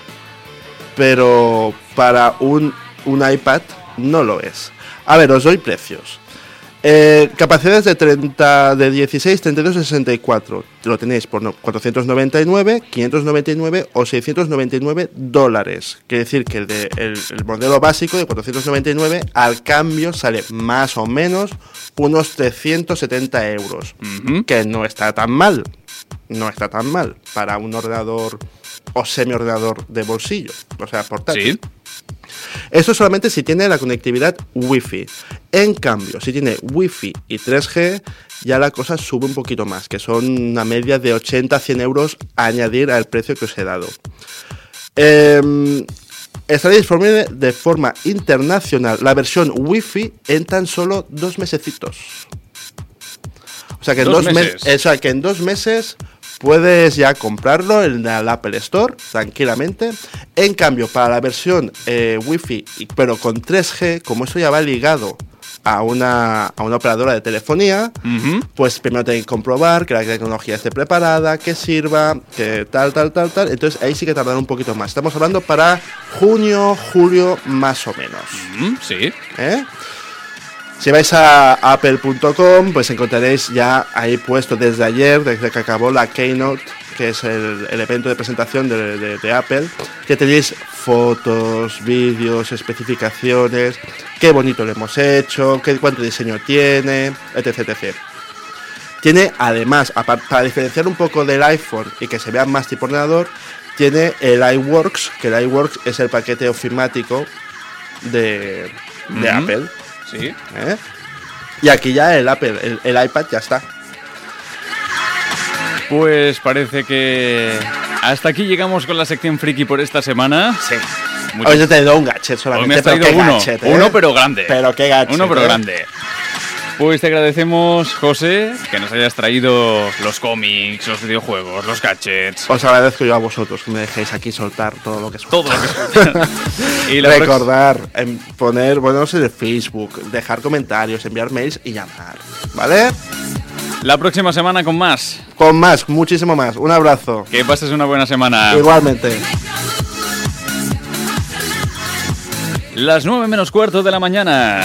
pero para un iPad no lo es. A ver, os doy precios. Capacidades de 16, 32 y 64. Lo tenéis por $499, $599 o $699. Quiere decir que el modelo básico de 499 al cambio sale más o menos unos 370 euros. Que no está tan mal. No está tan mal para un ordenador o semi-ordenador de bolsillo. O sea, portátil. Sí. Esto solamente si tiene la conectividad Wi-Fi. En cambio, si tiene Wi-Fi y 3G, ya la cosa sube un poquito más, que son una media de 80 a 100 euros a añadir al precio que os he dado. Estará disponible de forma internacional la versión Wi-Fi en tan solo 2 mesecitos. O sea que en 2 meses puedes ya comprarlo en el Apple Store tranquilamente. En cambio, para la versión Wi-Fi, pero con 3G, como eso ya va ligado a una operadora de telefonía, pues primero tenéis que comprobar que la tecnología esté preparada, que sirva, que tal. Entonces ahí sí que tardará un poquito más. Estamos hablando para junio, julio, más o menos. Sí. Si vais a apple.com, pues encontraréis ya ahí puesto desde ayer, desde que acabó la Keynote, que es el evento de presentación de Apple, que tenéis fotos, vídeos, especificaciones, qué bonito lo hemos hecho, cuánto diseño tiene, etc. Tiene además, para diferenciar un poco del iPhone y que se vea más tipo ordenador, tiene el iWorks, que el iWorks es el paquete ofimático de Apple. Sí. Y aquí ya el iPad ya está. Pues parece que hasta aquí llegamos con la sección friki por esta semana. Sí. Hoy te he traído un gadget solamente. Hoy me has traído uno. Gadget, uno pero grande. Pero qué gadget. Uno pero grande. Pues te agradecemos, José, que nos hayas traído los cómics, los videojuegos, los gadgets. Os agradezco yo a vosotros que me dejéis aquí soltar todo lo que suelta. Todo lo que suelta. Y recordar, poner, en el Facebook, dejar comentarios, enviar mails y llamar, ¿vale? La próxima semana con más. Con más, muchísimo más. Un abrazo. Que pases una buena semana. Igualmente. Las 9 menos cuarto de la mañana.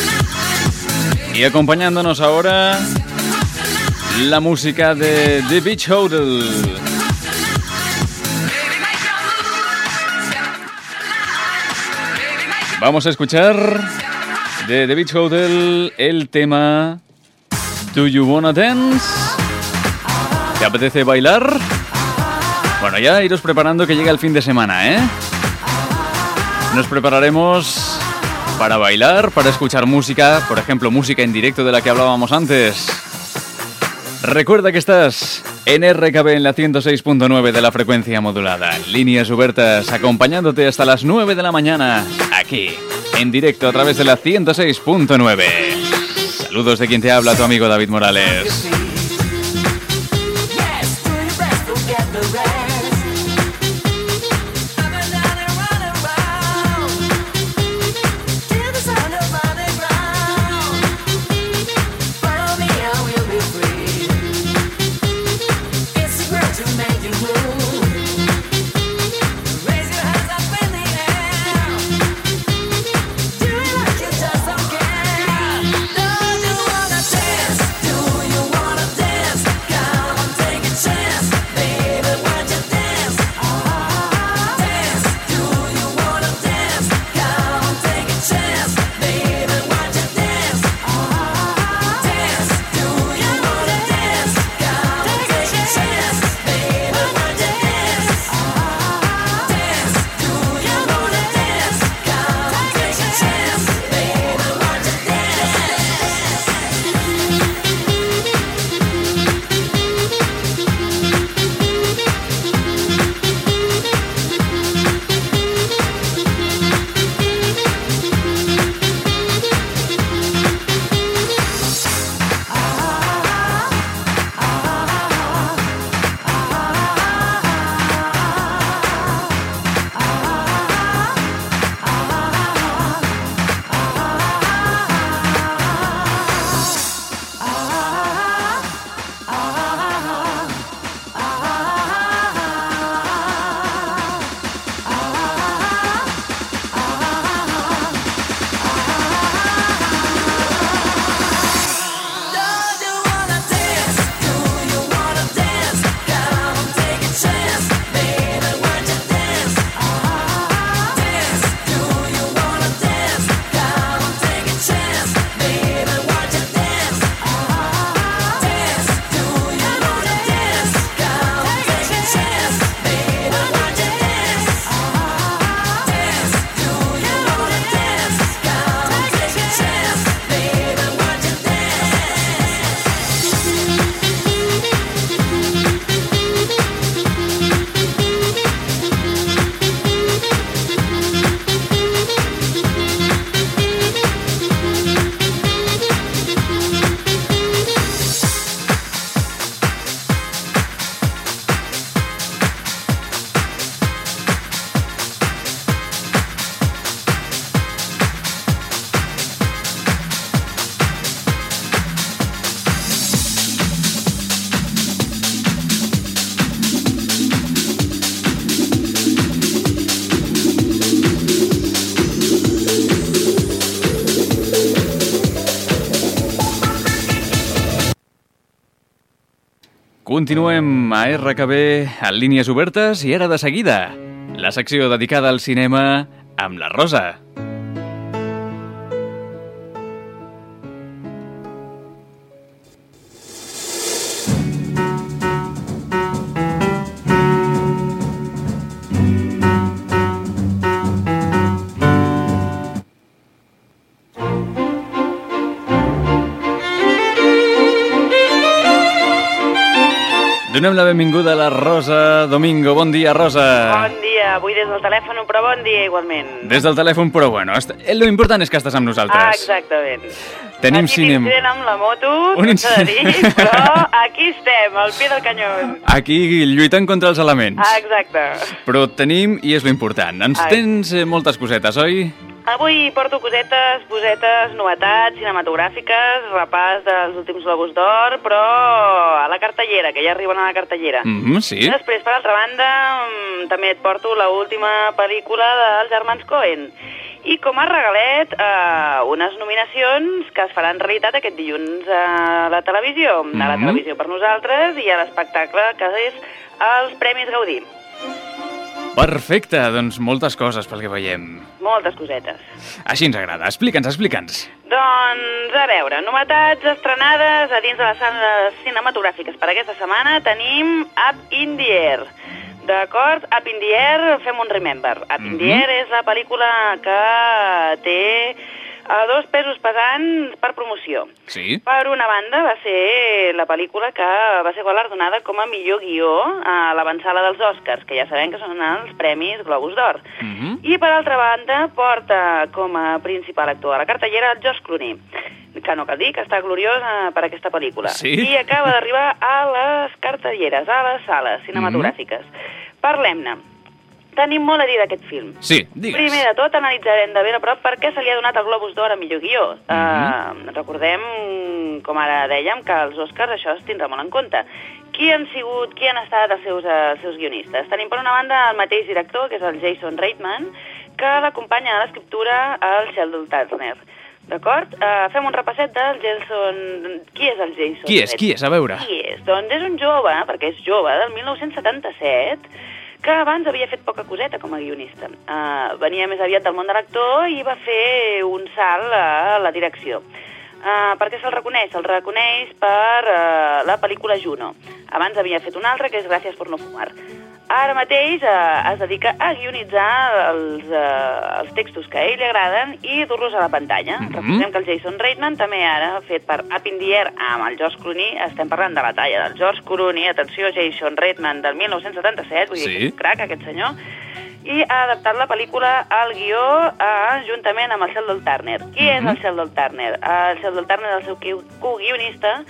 Y acompañándonos ahora, la música de The Beach Hotel. Vamos a escuchar de The Beach Hotel el tema Do You Wanna Dance? ¿Te apetece bailar? Bueno, ya iros preparando que llega el fin de semana, ¿eh? Nos prepararemos para bailar, para escuchar música, por ejemplo, música en directo de la que hablábamos antes. Recuerda que estás en RKB en la 106.9 de la frecuencia modulada. Líneas Hubertas, acompañándote hasta las 9 de la mañana, aquí, en directo a través de la 106.9. Saludos de quien te habla, tu amigo David Morales. Do you wanna Continuem a RKB en línies obertes i ara de seguida la secció dedicada al cinema amb la Rosa. Donem la benvinguda a la Rosa Domingo. Bon dia, Rosa. Bon dia, avui des del telèfon, però bon dia igualment. Des del telèfon, però bueno, lo important és que estàs amb nosaltres. Exactament. Tenim Petit cinema. incident amb la moto, tot s'ha de dir, però aquí estem, al pie del canyó. Aquí lluitant contra els elements. Exacte. Però tenim, i és lo important, ens tens moltes cosetes, oi? Avui porto cosetes, novetats cinematogràfiques, repàs dels últims Globus d'Or, però a la cartellera, que ja arriben a la cartellera. Sí. Després, per altra banda, també et porto l'última pel·lícula dels germans Coen. I com a regalet, unes nominacions que es faran realitat aquest dilluns a la televisió. A la televisió per nosaltres i a l'espectacle que és els Premis Gaudí. Perfecte, doncs moltes coses pel que veiem. Moltes cosetes. Així ens agrada. Explica'ns. Doncs, a veure, novetats estrenades a dins de les sales cinematogràfiques per aquesta setmana tenim Up in the Air. D'acord? Up in the Air, fem un remember. Up in the Air és la pel·lícula que té dos pesos pesants per promoció. Sí. Per una banda, va ser la pel·lícula que va ser galardonada com a millor guió a l'avantsala dels Oscars, que ja sabem que són els Premis Globus d'Or. I per altra banda, porta com a principal actor a la cartellera el George Clooney, que no cal dir que està gloriós per aquesta pel·lícula. Sí? I acaba d'arribar a les cartelleres, a les sales cinematogràfiques. Parlem-ne. Tenim molt a dir d'aquest film. Sí, digues. Primer de tot, analitzarem de ben a prop per què se li ha donat el Globus d'Or a millor guió. Recordem, com ara dèiem, que els Oscars això es tindrà molt en compte. Qui han estat els seus guionistes? Tenim per una banda el mateix director, que és el Jason Reitman, que l'acompanya a l'escriptura el Sheldon Turner. D'acord? Fem un repasset del Jason... Qui és el Jason? Qui és? A veure. Qui és? Doncs és un jove, perquè és jove, del 1977, que abans havia fet poca coseta com a guionista. Venia més aviat del món de l'actor i va fer un salt a la direcció. Per què se'l reconeix? Se'l reconeix per la pel·lícula Juno. Abans havia fet una altra, que és Gràcies per no fumar. Ara mateix es dedica a guionitzar els textos que a ell li agraden i dur-los a la pantalla. Recordem que el Jason Reitman també ara ha fet per Up in the Air amb el George Clooney. Estem parlant de la talla del George Clooney, atenció, Jason Reitman del 1977, vull dir que és un crac aquest senyor, i ha adaptat la pel·lícula al guió juntament amb el Sheldon Turner. Qui és el Sheldon Turner? El Sheldon Turner és el seu co-guionista,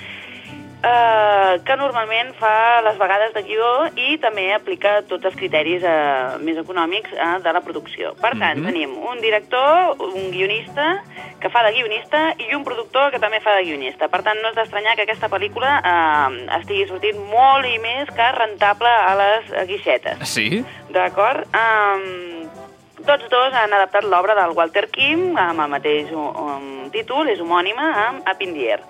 que normalment fa les vegades de guió i també aplica tots els criteris més econòmics de la producció. Per tant, tenim un director, un guionista, que fa de guionista, i un productor que també fa de guionista. Per tant, no és d'estranyar que aquesta pel·lícula estigui sortint molt i més que rentable a les guixetes. Sí? D'acord? Tots dos han adaptat l'obra del Walter Kim amb el mateix títol, és homònima, amb Up in the Air.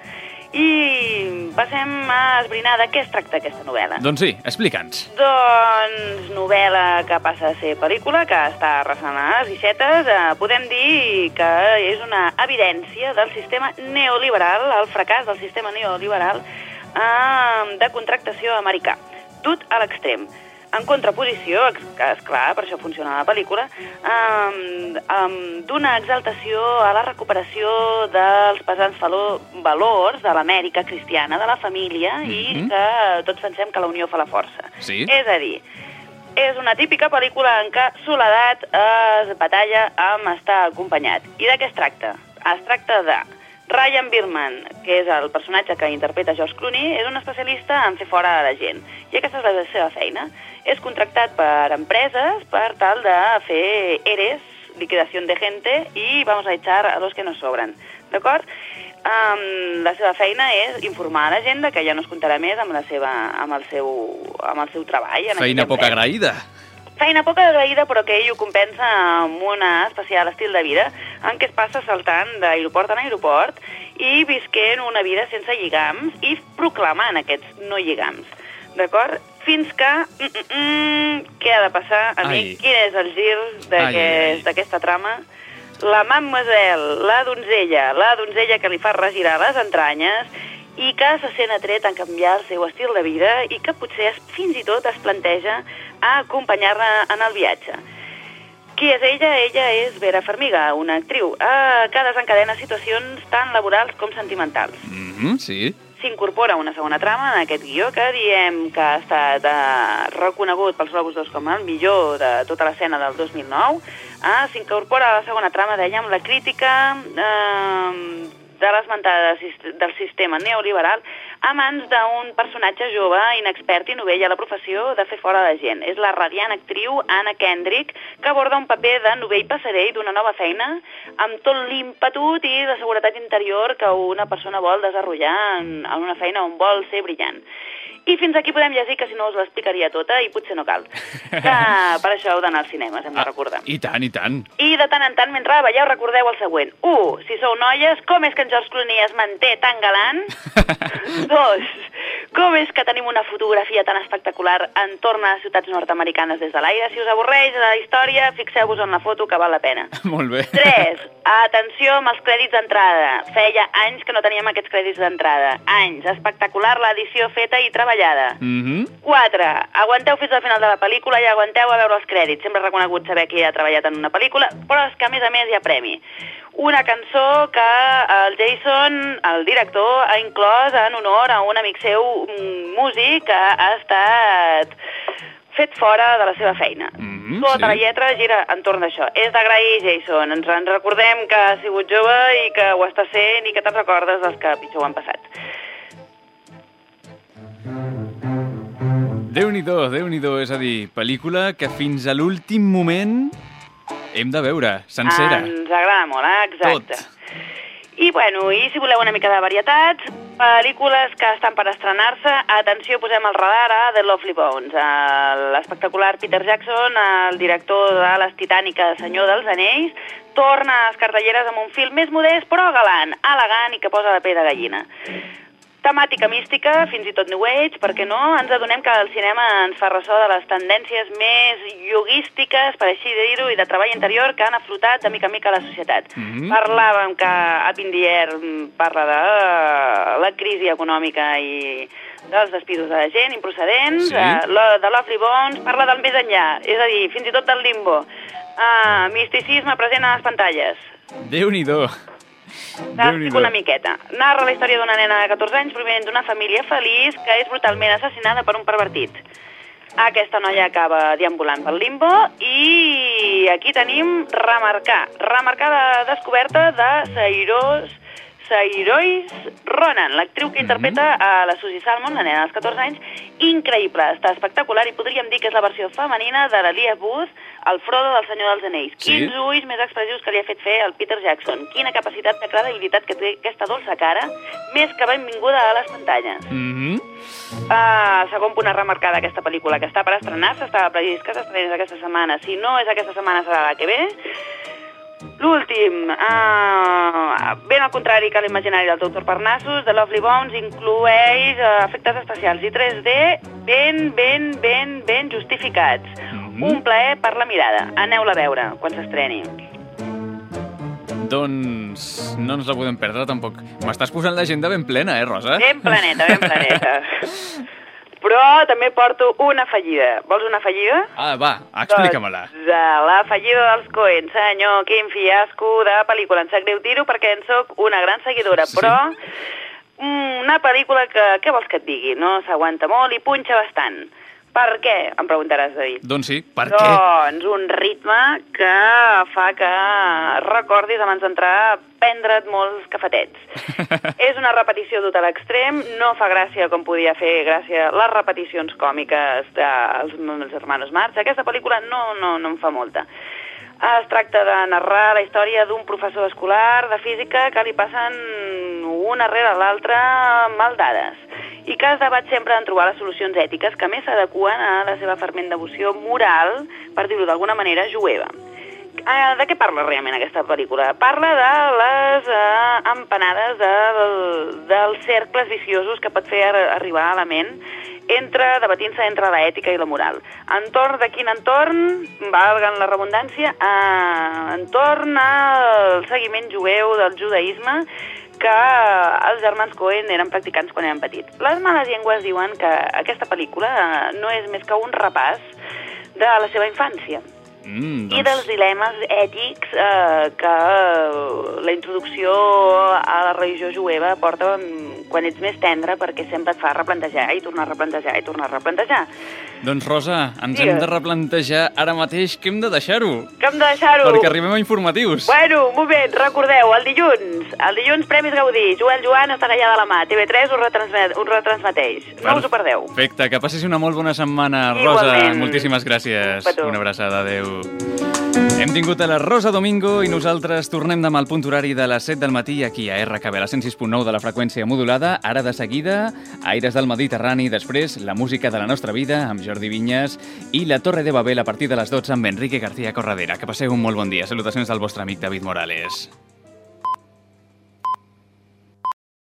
I passem a esbrinar de què es tracta aquesta novel·la. Doncs sí, explica'ns. Doncs novel·la que passa a ser pel·lícula, que està arrasant a les guixetes. Podem dir que és una evidència del sistema neoliberal, el fracàs del sistema neoliberal de contractació americà, dut a l'extrem. En contraposició, esclar, per això funciona la pel·lícula, d'una exaltació a la recuperació dels pesants valors de l'Amèrica cristiana, de la família, i que tots pensem que la unió fa la força. Sí. És a dir, és una típica pel·lícula en què soledat es batalla amb estar acompanyat. I de què es tracta? Es tracta de Ryan Birman, que és el personatge que interpreta George Clooney, és un especialista en fer fora a la gent. I aquesta és la seva feina. És contractat per empreses per tal de fer ERES, liquidació de gente, i vamos a echar a los que nos sobran. D'acord? La seva feina és informar a la gent que ja no es comptarà més amb el seu treball. Feina poc agraïda. Feina poc agraïda, però que ell ho compensa amb un especial estil de vida en què es passa saltant d'aeroport en aeroport i visquent una vida sense lligams i proclamant aquests no lligams. D'acord? Fins que... què ha de passar, amic? Quin és el gir d'aquesta trama? La mademoiselle, la donzella que li fa regirar les entranyes i que se sent atret a canviar el seu estil de vida i que potser fins i tot es planteja a acompanyar-la en el viatge. Qui és ella? Ella és Vera Farmiga, una actriu que desencadena situacions tant laborals com sentimentals. Sí. S'incorpora una segona trama en aquest guió que diem que ha estat reconegut pels Globus d'Or com el millor de tota l'escena del 2009. S'incorpora la segona trama, dèiem, la crítica de l'esmentada del sistema neoliberal a mans d'un personatge jove, inexpert i novell a la professió de fer fora la gent. És la radiant actriu Anna Kendrick, que aborda un paper de novell passerell d'una nova feina amb tot l'ímpetut i la seguretat interior que una persona vol desenvolupar en una feina on vol ser brillant. I fins aquí podem llegir, que si no us l'explicaria tota i potser no cal. Que per això heu d'anar als cinemes, hem de recordar. I tant, i tant. I de tant en tant, mentre veieu, recordeu el següent. 1. Si sou noies, com és que en George Clooney es manté tan galant? 2. Com és que tenim una fotografia tan espectacular entorn a ciutats nord-americanes des de l'aire? Si us avorreix la història, fixeu-vos en la foto, que val la pena. Molt bé. 3. Atenció amb els crèdits d'entrada. Feia anys que no teníem aquests crèdits d'entrada. Anys. Espectacular l'edició feta i treballada. 4. Aguanteu fins al final de la pel·lícula i aguanteu a veure els crèdits. Sempre he reconegut saber qui ha treballat en una pel·lícula, però és que a més hi ha premi. Una cançó que el Jason, el director, ha inclòs en honor a un amic seu músic que ha estat fet fora de la seva feina. Tota la lletra gira entorn d'això. És d'agrair, Jason. Ens recordem que has sigut jove i que ho estàs sent i que te'n recordes dels que pitjor ho han passat. Déu-n'hi-do, és a dir, pel·lícula que fins a l'últim moment hem de veure, sencera. Ens agrada molt, exacte. I si voleu una mica de varietats, pel·lícules que estan per estrenar-se, atenció, posem el radar a The Lovely Bones. L'espectacular Peter Jackson, el director de les titàniques Senyor dels Anells, torna a les cartelleres amb un film més modest però galant, elegant i que posa la pell de gallina. Temàtica mística, fins i tot New Age, per què no? Ens adonem que el cinema ens fa ressò de les tendències més yoguístiques, per així dir-ho, i de treball interior que han aflotat de mica en mica a la societat. Parlàvem que Up in the Air parla de la crisi econòmica i dels despidos de la gent improcedents. The Lovely Bones parla del més enllà, és a dir, fins i tot del limbo. Misticisme present a les pantalles. Déu-n'hi-do. T'explico una miqueta. Narra la història d'una nena de 14 anys provinent d'una família feliç que és brutalment assassinada per un pervertit. Aquesta noia acaba deambulant pel limbo i aquí tenim remarcar la descoberta de Saoirse Ronan, l'actriu que interpreta a la Susie Salmon, la nena dels 14 anys. Increïble, està espectacular i podríem dir que és la versió femenina de l'Elijah Wood, el Frodo del Senyor dels Anells. Quins ulls més expressius que li ha fet fer el Peter Jackson. Quina capacitat de credibilitat que té aquesta dolça cara, més que benvinguda a les pantalles. Segon punt a remarcar d'aquesta pel·lícula que està per estrenar-se, estava previst que s'estrenés aquesta setmana. Si no és aquesta setmana, serà la que ve. L'últim, ben al contrari que l'imaginari del Dr. Parnassus, The Lovely Bones inclueix efectes especials i 3D ben justificats. Un plaer per la mirada. Aneu-la a veure quan s'estreni. Doncs no ens la podem perdre, tampoc. M'estàs posant l'agenda ben plena, Rosa? Ben planeta. Però també porto una fallida. Vols una fallida? Va, explica-me-la. La fallida dels Coen. Senyor, quin fiasco de pel·lícula. Em sap greu dir-ho perquè en soc una gran seguidora, però una pel·lícula que, què vols que et digui? No s'aguanta molt i punxa bastant. Per què? Em preguntaràs, David. Doncs sí, per què? Doncs un ritme que fa que recordis abans d'entrar a prendre't molts cafetets. És una repetició tota a l'extrem, no fa gràcia com podia fer gràcia les repeticions còmiques dels Hermanos Marx. Aquesta pel·lícula no em fa molta. Es tracta de narrar la història d'un professor escolar de física que li passen una rere l'altra maldades i que es debat sempre en trobar les solucions ètiques que més s'adeqüen a la seva fervent devoció moral, per dir-ho d'alguna manera, jueva. De què parla realment aquesta pel·lícula? Parla de les empanades dels cercles viciosos que pot fer arribar a la ment debatint-se entre l'ètica i la moral. Entorn de quin entorn? Valguen la redundància, entorn al seguiment jueu del judaïsme, que els germans Coen eren practicants quan eren petits. Les males llengües diuen que aquesta pel·lícula no és més que un repàs de la seva infància. I dels dilemes ètics que la introducció a la religió jueva porta quan ets més tendre, perquè sempre et fa replantejar i tornar a replantejar i tornar a replantejar. Doncs, Rosa, ens hem de replantejar ara mateix que hem de deixar-ho. Que hem de deixar-ho? Perquè arribem a informatius. Bueno, un moment, recordeu, el dilluns Premis Gaudí, Joan estarà allà de la mà, TV3 ho retransmeteix. No us ho perdeu. Perfecte, que passis una molt bona setmana, Rosa. Moltíssimes gràcies. Una abraçada, adeu. Hem tingut a la Rosa Domingo i nosaltres tornem demà al punt horari de les 7 del matí aquí a RKB, a la 106.9 de la freqüència modulada. Ara de seguida, Aires del Mediterrani, després la música de la nostra vida amb Jordi Vinyes i la Torre de Babel a partir de les 12 amb Enrique García Corredera. Que passeu un molt bon dia. Salutacions del vostre amic David Morales.